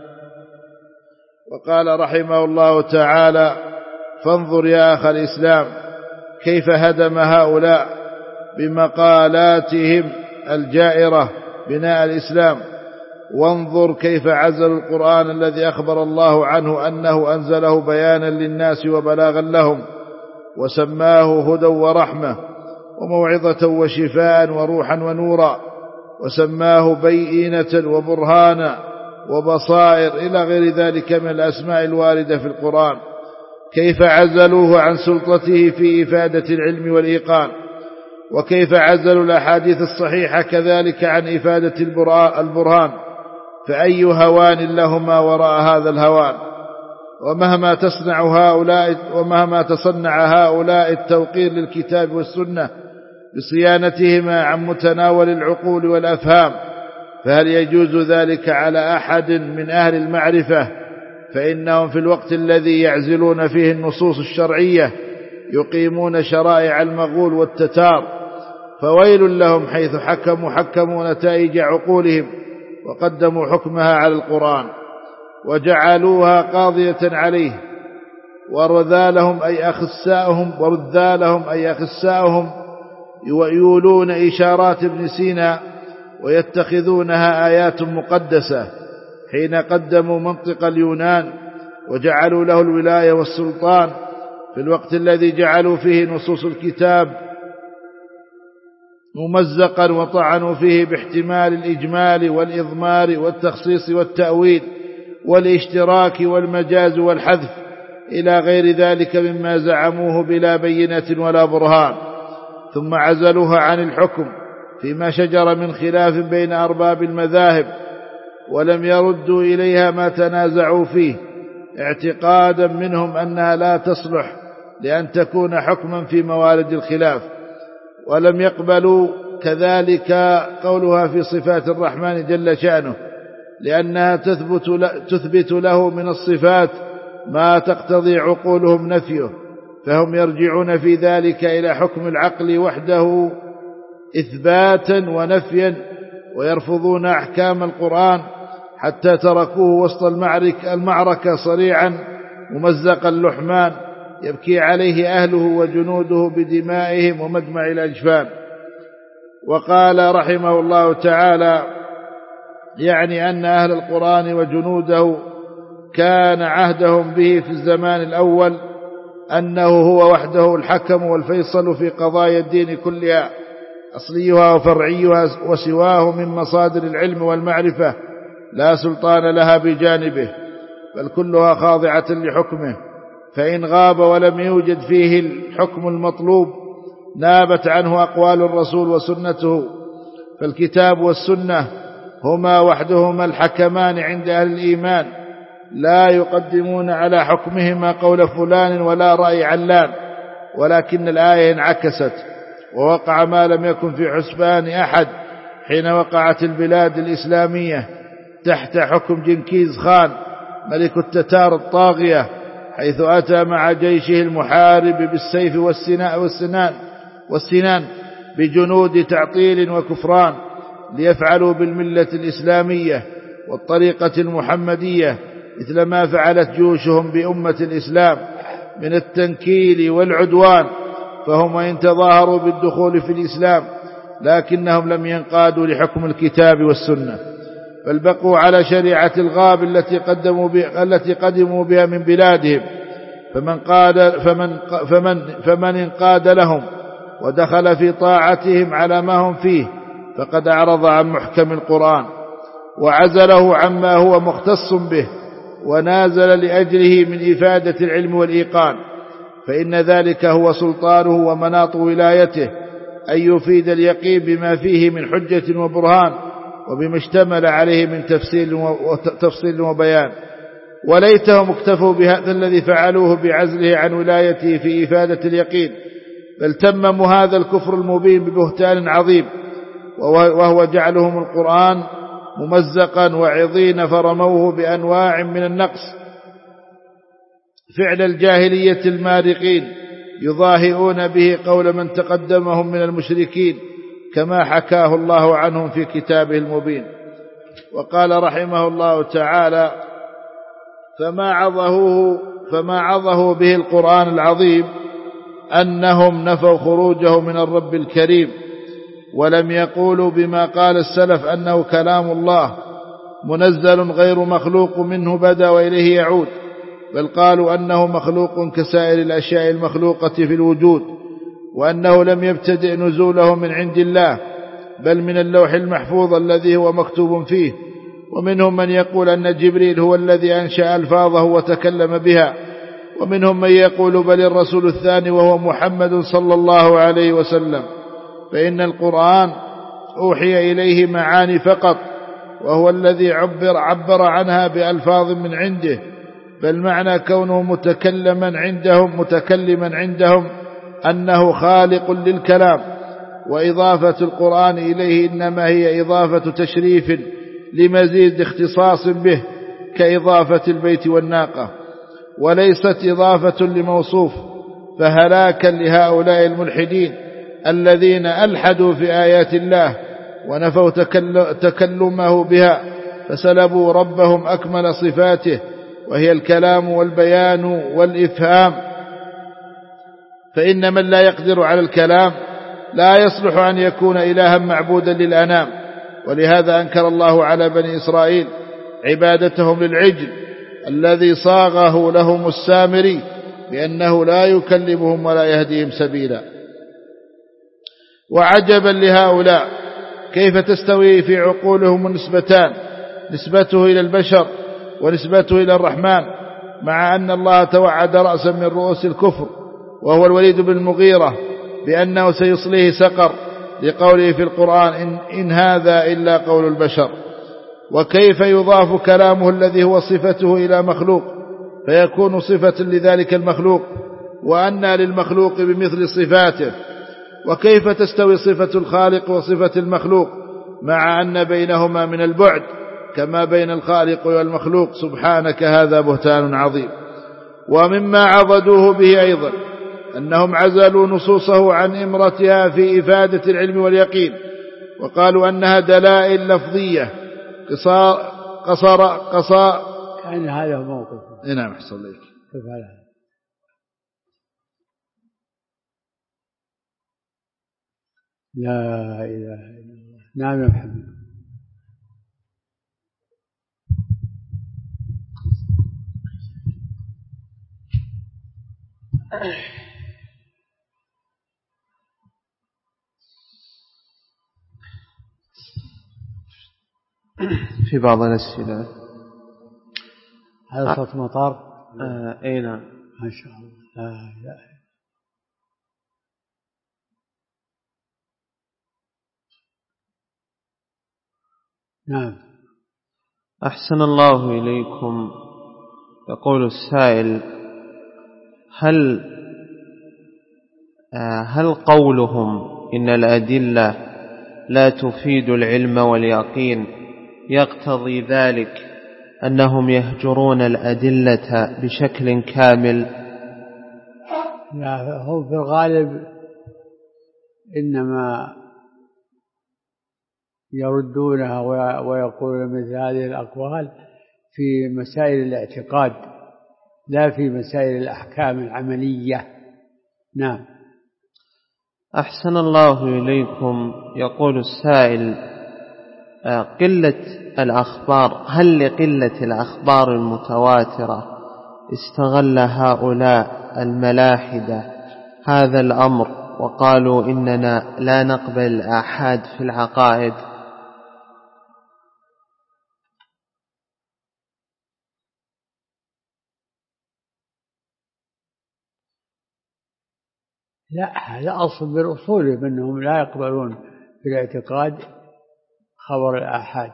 وقال رحمه الله تعالى: فانظر يا أخ الإسلام كيف هدم هؤلاء بمقالاتهم الجائرة بناء الإسلام، وانظر كيف عزلوا القرآن الذي أخبر الله عنه أنه أنزله بيانا للناس وبلاغا لهم، وسماه هدى ورحمة وموعظة وشفاء وروحا ونورا، وسماه بينة وبرهانا وبصائر إلى غير ذلك من الأسماء الواردة في القرآن. كيف عزلوه عن سلطته في إفادة العلم والإيقان، وكيف عزلوا الأحاديث الصحيحة كذلك عن إفادة البرهان، فأي هوان لهما وراء هذا الهوان. ومهما تصنع هؤلاء التوقير للكتاب والسنة بصيانتهما عن متناول العقول والأفهام، فهل يجوز ذلك على أحد من أهل المعرفة؟ فإنهم في الوقت الذي يعزلون فيه النصوص الشرعية يقيمون شرائع المغول والتتار، فويل لهم حيث حكموا نتائج عقولهم وقدموا حكمها على القرآن وجعلوها قاضية عليه، ورذالهم أي أخساءهم يولون إشارات ابن سينا ويتخذونها آيات مقدسة، حين قدموا منطق اليونان وجعلوا له الولاية والسلطان في الوقت الذي جعلوا فيه نصوص الكتاب ممزقا وطعنوا فيه باحتمال الإجمال والإضمار والتخصيص والتأويل والاشتراك والمجاز والحذف إلى غير ذلك مما زعموه بلا بينة ولا برهان، ثم عزلوها عن الحكم فيما شجر من خلاف بين أرباب المذاهب، ولم يردوا إليها ما تنازعوا فيه اعتقادا منهم أنها لا تصلح لأن تكون حكما في موارد الخلاف، ولم يقبلوا كذلك قولها في صفات الرحمن جل شأنه لأنها تثبت له من الصفات ما تقتضي عقولهم نفيه، فهم يرجعون في ذلك إلى حكم العقل وحده إثباتا ونفيا، ويرفضون أحكام القرآن حتى تركوه وسط المعركة صريعا ممزق اللحمان يبكي عليه أهله وجنوده بدمائهم ومدمع الأجفان. وقال رحمه الله تعالى يعني أن أهل القرآن وجنوده كان عهدهم به في الزمان الأول أنه هو وحده الحكم والفيصل في قضايا الدين كلها أصليها وفرعيها، وسواه من مصادر العلم والمعرفة لا سلطان لها بجانبه، بل كلها خاضعة لحكمه، فإن غاب ولم يوجد فيه الحكم المطلوب نابت عنه أقوال الرسول وسنته، فالكتاب والسنة هما وحدهما الحكمان عند أهل الإيمان، لا يقدمون على حكمهما قول فلان ولا رأي علان، ولكن الآية انعكست ووقع ما لم يكن في حسبان أحد حين وقعت البلاد الإسلامية تحت حكم جنكيز خان ملك التتار الطاغية، حيث أتى مع جيشه المحارب بالسيف والسنان بجنود تعطيل وكفران ليفعلوا بالملة الإسلامية والطريقة المحمدية مثل ما فعلت جيوشهم بأمة الإسلام من التنكيل والعدوان، فهم وإن تظاهروا بالدخول في الإسلام لكنهم لم ينقادوا لحكم الكتاب والسنة، بل بقوا على شريعة الغاب التي قدموا بها من بلادهم، فمن انقاد لهم ودخل في طاعتهم على ما هم فيه فقد أعرض عن محكم القرآن وعزله عما هو مختص به ونازل لأجله من إفادة العلم والإيقان، فإن ذلك هو سلطانه ومناط ولايته، أن يفيد اليقين بما فيه من حجة وبرهان وبما اشتمل عليه من تفصيل وبيان. وليتهم اكتفوا بهذا الذي فعلوه بعزله عن ولايته في إفادة اليقين، بل تمموا هذا الكفر المبين ببهتان عظيم، وهو جعلهم القرآن ممزقا وعظين فرموه بأنواع من النقص، فعل الجاهلية المارقين يضاهئون به قول من تقدمهم من المشركين كما حكاه الله عنهم في كتابه المبين. وقال رحمه الله تعالى فما عظه به القرآن العظيم أنهم نفوا خروجه من الرب الكريم، ولم يقولوا بما قال السلف أنه كلام الله منزل غير مخلوق منه بدأ وإليه يعود، بل قالوا أنه مخلوق كسائر الأشياء المخلوقة في الوجود، وأنه لم يبتدئ نزوله من عند الله بل من اللوح المحفوظ الذي هو مكتوب فيه، ومنهم من يقول أن جبريل هو الذي أنشأ ألفاظه وتكلم بها، ومنهم من يقول بل الرسول الثاني وهو محمد صلى الله عليه وسلم، فإن القرآن أوحي إليه معاني فقط، وهو الذي عبر عنها بألفاظ من عنده، بل معنى كونه متكلما عندهم أنه خالق للكلام، وإضافة القرآن إليه إنما هي إضافة تشريف لمزيد اختصاص به كإضافة البيت والناقة، وليست إضافة لموصوف، فهلاكا لهؤلاء الملحدين الذين ألحدوا في آيات الله ونفوا تكلمه بها، فسلبوا ربهم أكمل صفاته وهي الكلام والبيان والإفهام. فإن من لا يقدر على الكلام لا يصلح أن يكون إلها معبودا للأنام، ولهذا أنكر الله على بني إسرائيل عبادتهم للعجل الذي صاغه لهم السامري بأنه لا يكلمهم ولا يهديهم سبيلا. وعجبا لهؤلاء كيف تستوي في عقولهم النسبتان، نسبته إلى البشر ونسبته إلى الرحمن، مع أن الله توعد رأسا من رؤوس الكفر وهو الوليد بن المغيرة بأنه سيصليه سقر، لقوله في القرآن إن هذا إلا قول البشر. وكيف يضاف كلامه الذي هو صفته إلى مخلوق فيكون صفة لذلك المخلوق، وأن للمخلوق بمثل صفاته؟ وكيف تستوي صفة الخالق وصفة المخلوق مع أن بينهما من البعد كما بين الخالق والمخلوق؟ سبحانك، هذا بهتان عظيم. ومما عضدوه به أيضا أنهم عزلوا نصوصه عن إمرتها في إفادة العلم واليقين، وقالوا أنها دلائل لفظية قصار كان هذا موقف. نعم، أحسن لك. كيف هذا؟ لا إله إلا الله. نعم يا محمد. في بعض الأسئلة. هذا صوت مطار؟ أي نعم. ما شاء الله. لا إله. نعم. أحسن الله إليكم. يقول السائل: هل قولهم إن الأدلة لا تفيد العلم واليقين يقتضي ذلك أنهم يهجرون الأدلة بشكل كامل؟ لا، هم في الغالب إنما يردونها ويقولون مثل هذه الأقوال في مسائل الاعتقاد لا في مسائل الأحكام العملية. نعم. أحسن الله إليكم. يقول السائل: قلة الأخبار، هل لقلة الأخبار المتواترة استغل هؤلاء الملاحدة هذا الأمر وقالوا إننا لا نقبل الآحاد في العقائد؟ لا، هذا أصل من أصولهم أنهم لا يقبلون في الاعتقاد خبر الآحاد،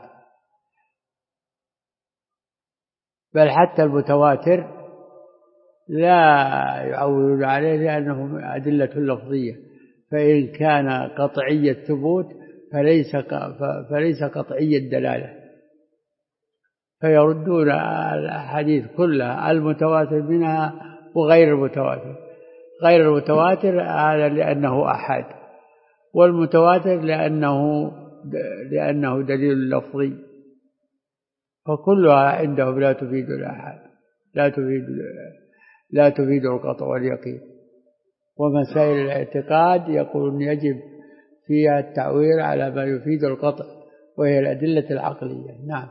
بل حتى المتواتر لا يعولون عليه لأنه أدلة لفظية، فإن كان قطعي الثبوت فليس قطعي الدلالة، فيردون الأحاديث كلها المتواتر منها وغير المتواتر. غير المتواتر هذا لأنه أحاد، والمتواتر لأنه دليل لفظي، فكلها عندهم لا تفيد الأحاد، لا تفيد القطع واليقين. ومسائل الاعتقاد يقولون يجب فيها التعويل على ما يفيد القطع وهي الأدلة العقلية. نعم.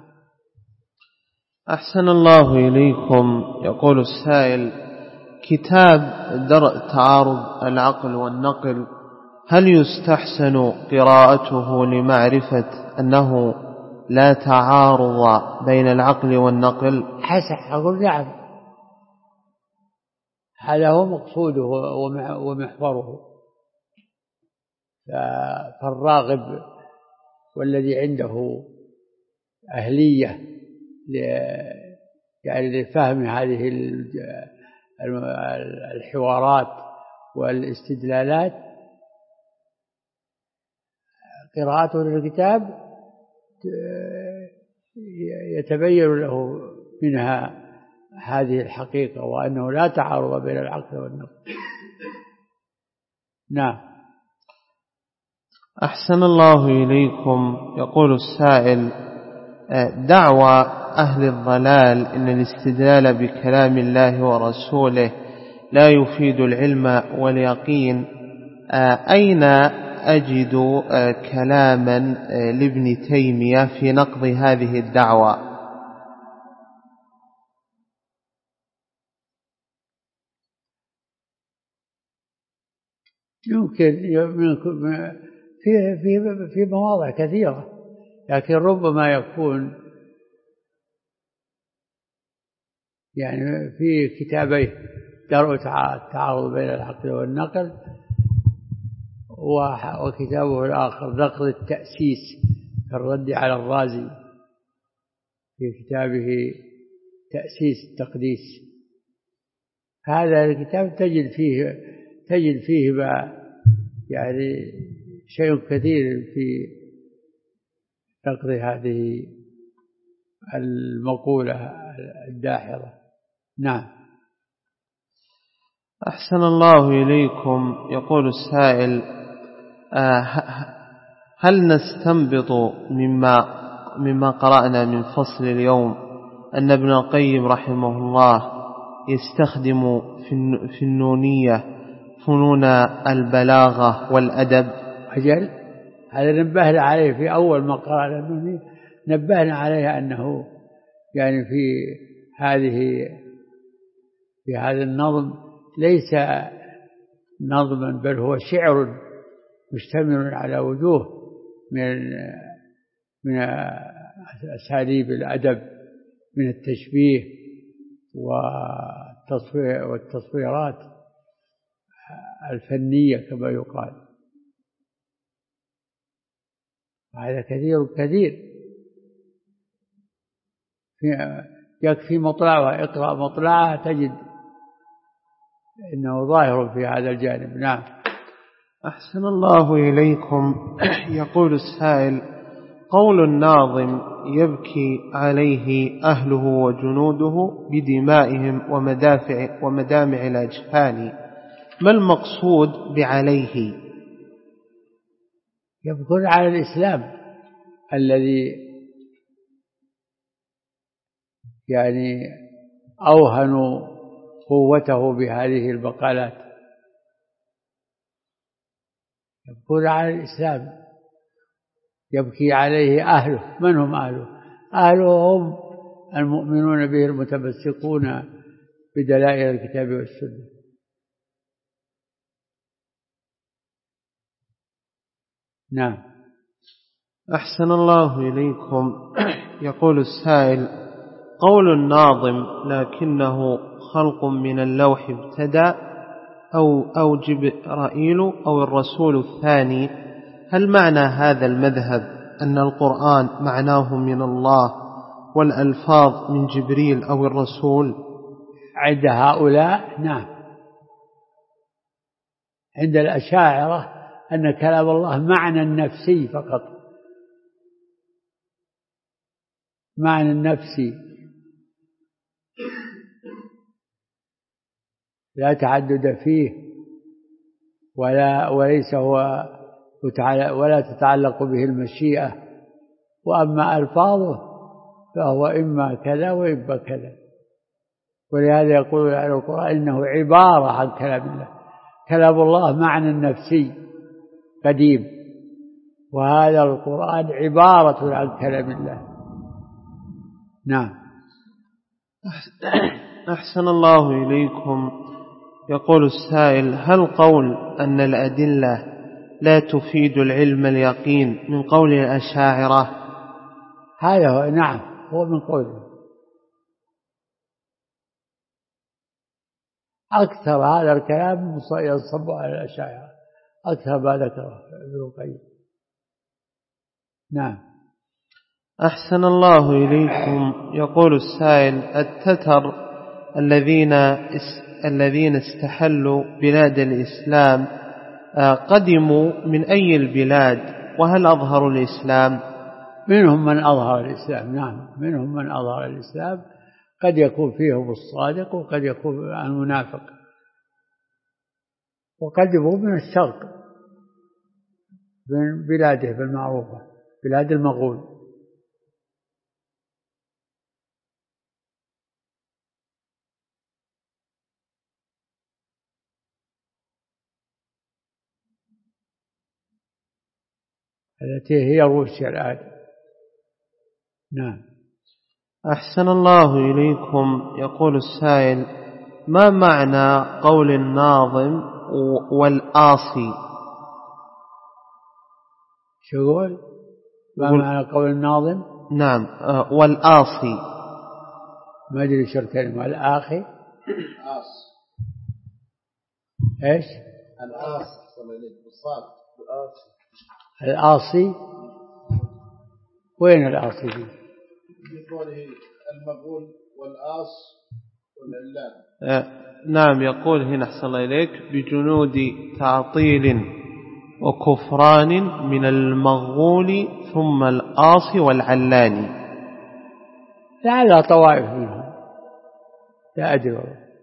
أحسن الله إليكم. يقول السائل: كتاب درء تعارض العقل والنقل، هل يستحسن قراءته لمعرفة أنه لا تعارض بين العقل والنقل؟ حسن، أقول نعم، هذا هو مقصوده ومحوره. فالراغب والذي عنده أهلية يعني لفهم هذه الحوارات والاستدلالات، قراءته للكتاب يتبين له منها هذه الحقيقة، وأنه لا تعارض بين العقل والنقل. نعم. أحسن الله إليكم. يقول السائل: دعوى أهل الضلال إن الاستدلال بكلام الله ورسوله لا يفيد العلم واليقين، أين أجد كلاما لابن تيمية في نقض هذه الدعوى؟ يمكن في مواضع كثيرة، لكن ربما يكون يعني في كتابيه درء التعارض بين العقل والنقل، وكتابه الآخر نقض التأسيس في الرد على الرازي، في كتابه تأسيس التقديس. هذا الكتاب تجد فيه يعني شيء كثير في نقض هذه المقولة الداحضة. نعم. أحسن الله إليكم. يقول السائل: هل نستنبط مما قرأنا من فصل اليوم أن ابن القيم رحمه الله يستخدم في النونية فنون البلاغة والأدب؟ أجل، هذا نبهنا عليه في أول ما قرأنا النونية، نبهنا عليه أنه يعني في هذا النظم ليس نظما، بل هو شعر مشتمل على وجوه من أساليب الأدب، من التشبيه والتصويرات الفنية كما يقال. هذا كثير يكفي مطلعها، اقرأ مطلعها تجد إنه ظاهر في هذا الجانب. نعم. أحسن الله إليكم. يقول السائل: قول الناظم يبكي عليه أهله وجنوده بدمائهم ومدامع الأجفان، ما المقصود بعليه؟ يبكون على الإسلام الذي يعني أوهنوا قوته بهذه المقالات. يبكون على الإسلام، يبكي عليه أهله. من هم أهله؟ أهله هم المؤمنون به المتمسكون بدلائل الكتاب والسنة. نعم. أحسن الله إليكم. يقول السائل: قول الناظم لكنه خلق من اللوح ابتدى أو جبرائيل أو الرسول الثاني، هل معنى هذا المذهب أن القرآن معناه من الله والألفاظ من جبريل أو الرسول؟ عند هؤلاء نعم. عند الأشاعرة أن كلام الله معنى النفسي فقط، معنى النفسي لا تعدد فيه وليس هو ولا تتعلق به المشيئة. وأما ألفاظه فهو إما كذا وإما كذا. ولهذا يقول عن القرآن إنه عبارة عن كلام الله. كلام الله معنى نفسي قديم، وهذا القرآن عبارة عن كلام الله. نعم. أحسن الله إليكم. يقول السائل: هل قول أن الأدلة لا تفيد العلم اليقين من قول الأشاعرة؟ هذا هو، نعم، هو من قوله. أكثر هذا الكلام ينصب على الأشاعرة، أكثر ما ذكره ابن القيم. نعم. أحسن الله إليكم. يقول السائل: التتر الذين استحلوا بلاد الإسلام قدموا من أي البلاد، وهل أظهروا الإسلام؟ منهم من أظهر الإسلام، نعم، منهم من أظهر الإسلام، قد يكون فيهم الصادق وقد يكون المنافق، وقدموا من الشرق، من بلاده المعروفة، بلاد المغول. التي هي روسيا الآن. نعم. أحسن الله إليكم. يقول السائل: ما معنى قول الناظم والآصي؟ شو يقول؟ ما معنى قول الناظم؟ نعم، والآصي. ما أدري شو الكلمة. الآخي آص. إيش؟ الآص بالصاد. الآصي. وين الآصي دي؟ بقوله المغول والآص والعلام. نعم، يقول هنا أحسن الله إليك: بجنود تعطيل وكفران من المغول ثم الآص والعلاني. لعلها طوائف منهم، لا أدري،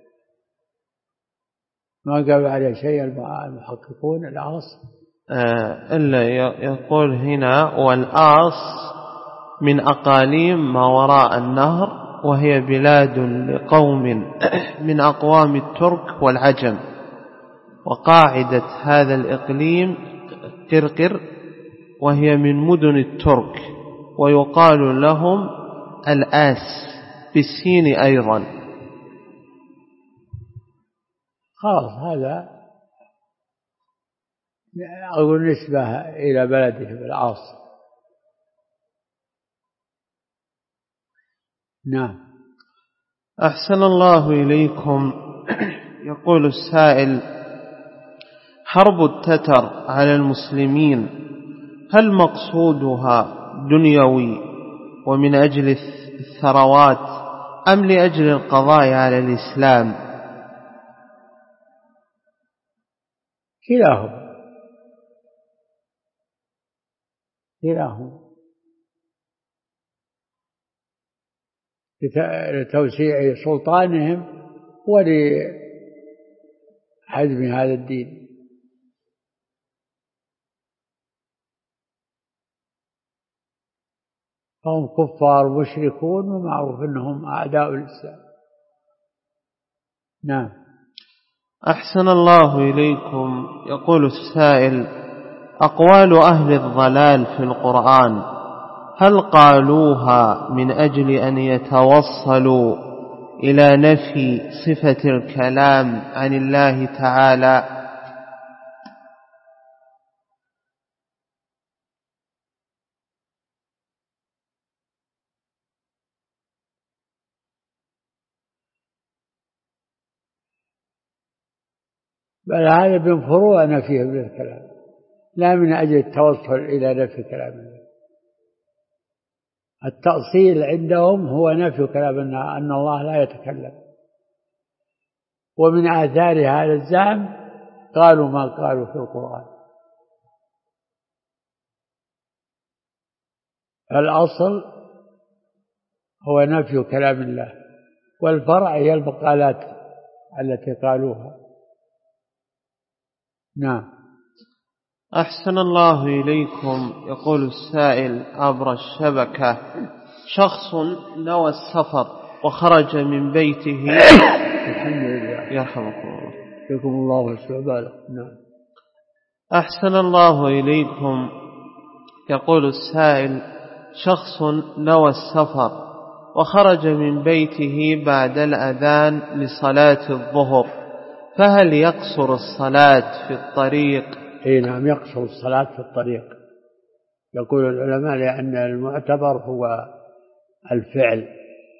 ما قالوا عليه شيء المحققون. الآص إلا يقول هنا: والآص من أقاليم ما وراء النهر، وهي بلاد لقوم من أقوام الترك والعجم، وقاعدة هذا الإقليم قرقر، وهي من مدن الترك، ويقال لهم الآس بالسين أيضا. خلاص، هذا أقول نسبة إلى بلده العاص. نعم. أحسن الله إليكم. يقول السائل: حرب التتر على المسلمين هل مقصودها دنيوي ومن أجل الثروات، أم لأجل القضاء على الإسلام؟ كلاهما. لتوسيع سلطانهم ولحجم هذا الدين. فهم كفار مشركون، ومعروف أنهم أعداء الإسلام. نعم. أحسن الله إليكم. يقول السائل: أقوال أهل الضلال في القرآن هل قالوها من أجل أن يتوصلوا إلى نفي صفة الكلام عن الله تعالى؟ بل هذا من فروع نفيه من الكلام، لا من أجل التوصل إلى نفي كلام الله. التأصيل عندهم هو نفي كلام أن الله لا يتكلم، ومن آثار هذا الزعم قالوا ما قالوا في القرآن. الأصل هو نفي كلام الله، والفرع هي المقالات التي قالوها. نعم. أحسن الله إليكم. يقول السائل عبر الشبكة: شخص نوى السفر وخرج من بيته يرحمكم الله. يرحمكم الله والسعبالة. نعم. أحسن الله إليكم. يقول السائل: شخص نوى السفر وخرج من بيته بعد الأذان لصلاة الظهر، فهل يقصر الصلاة في الطريق؟ نعم، يقصر الصلاة في الطريق يقول العلماء لأن المعتبر هو الفعل.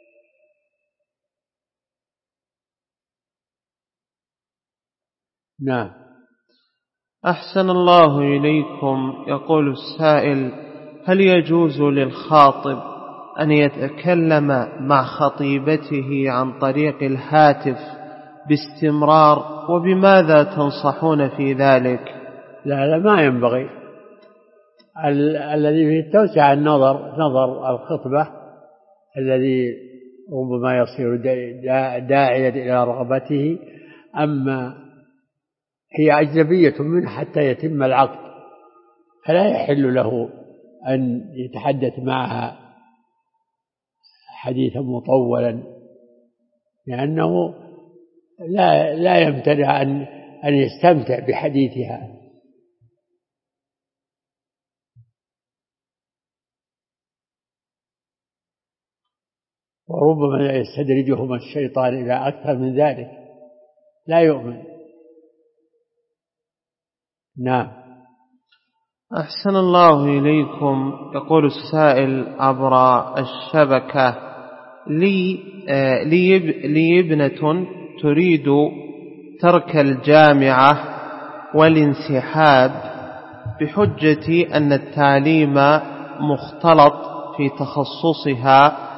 نعم. أحسن الله إليكم. يقول السائل: هل يجوز للخاطب أن يتكلم مع خطيبته عن طريق الهاتف باستمرار، وبماذا تنصحون في ذلك؟ لا ما ينبغي. الذي فيه التوسعة نظر الخطبة الذي ربما يصير داعيا إلى رغبته، أما هي أجنبية منه حتى يتم العقد، فلا يحل له أن يتحدث معها حديثا مطولا، لأنه لا يمتنع أن يستمتع بحديثها. وربما يستدرجهم الشيطان إلى أكثر من ذلك، لا يؤمن. نعم. أحسن الله إليكم. يقول السائل عبر الشبكة: لي ابنة تريد ترك الجامعة والانسحاب بحجة أن التعليم مختلط في تخصصها،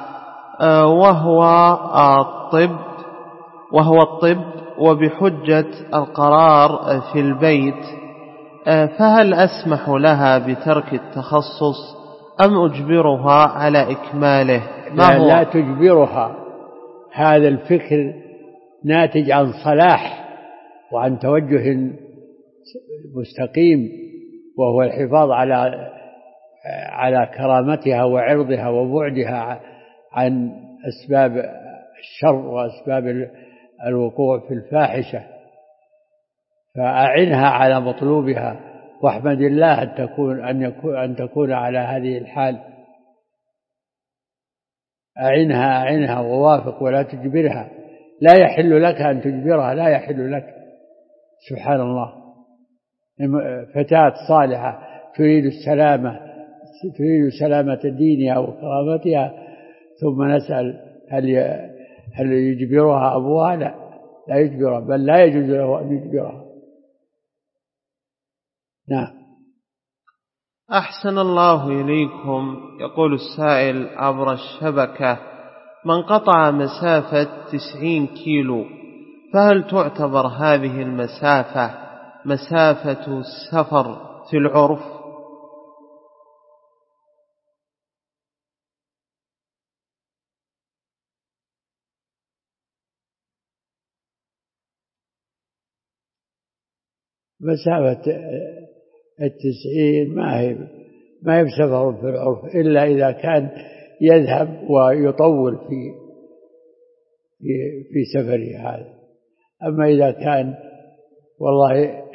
وهو الطب، وبحجة القرار في البيت، فهل أسمح لها بترك التخصص أم أجبرها على إكماله؟ لا تجبرها. هذا الفكر ناتج عن صلاح وعن توجه مستقيم، وهو الحفاظ على كرامتها وعرضها وبعدها عن أسباب الشر وأسباب الوقوع في الفاحشة. فأعنها على مطلوبها، واحمد الله أن تكون على هذه الحال. أعنها ووافق ولا تجبرها. لا يحل لك أن تجبرها، لا يحل لك. سبحان الله. فتاة صالحة تريد سلامة دينها وكرامتها، ثم نسأل هل يجبرها أبوها؟ لا يجبرها، بل لا يجوز له أن يجبرها. نعم. أحسن الله إليكم. يقول السائل عبر الشبكة: من قطع مسافة 90 كيلو، فهل تعتبر هذه المسافة مسافة سفر في العرف؟ مسافة 90 ما هي بسفر في العرف، إلا إذا كان يذهب ويطول في سفره هذا. أما إذا كان والله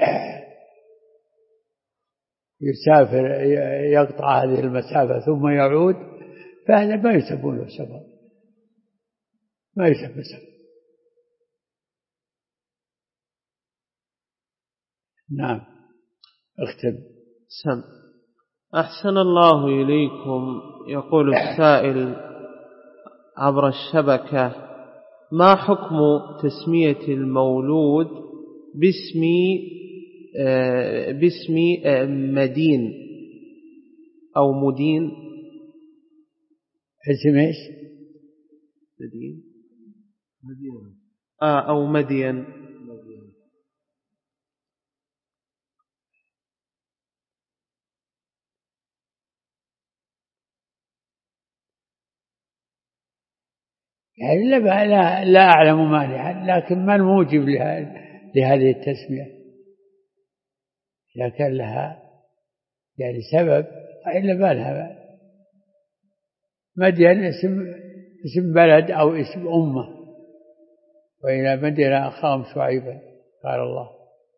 يسافر يقطع هذه المسافة ثم يعود، فهذا ما يسمونه سفر، ما يسمى سفر. نعم. اختم. سم. أحسن الله إليكم. يقول السائل عبر الشبكة: ما حكم تسمية المولود باسم مدين أو مدين؟ اسم ايش؟ مدين أو مدين. يعني لا أعلم مانعا، لكن ما الموجب لهذه التسمية؟ إذا كان لها يعني سبب إلا ما لها. مدين اسم بلد أو اسم أمة. وإلى مدينة أخاهم شعيبا قال الله: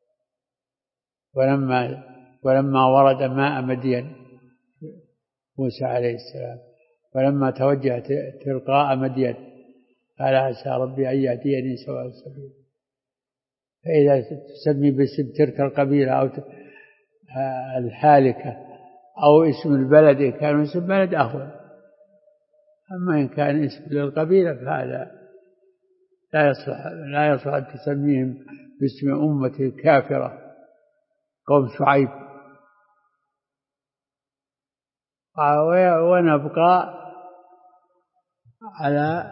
ولما ورد ماء مدين موسى عليه السلام، ولما توجه تلقاء مدين قال: عسى ربي أن يهديني سواء السبيل. فإذا تسمي باسم تلك القبيلة أو الهالكة أو اسم البلد إن كان اسم بلد أفضل. أما إن كان اسم للقبيلة فهذا لا يصلح أن تسميهم باسم أمة الكافرة قوم شعيب. ونبقى على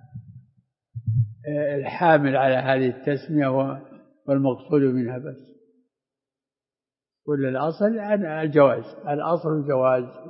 الحامل على هذه التسمية والمقصود منها بس. كل الأصل الجواز، الأصل الجواز.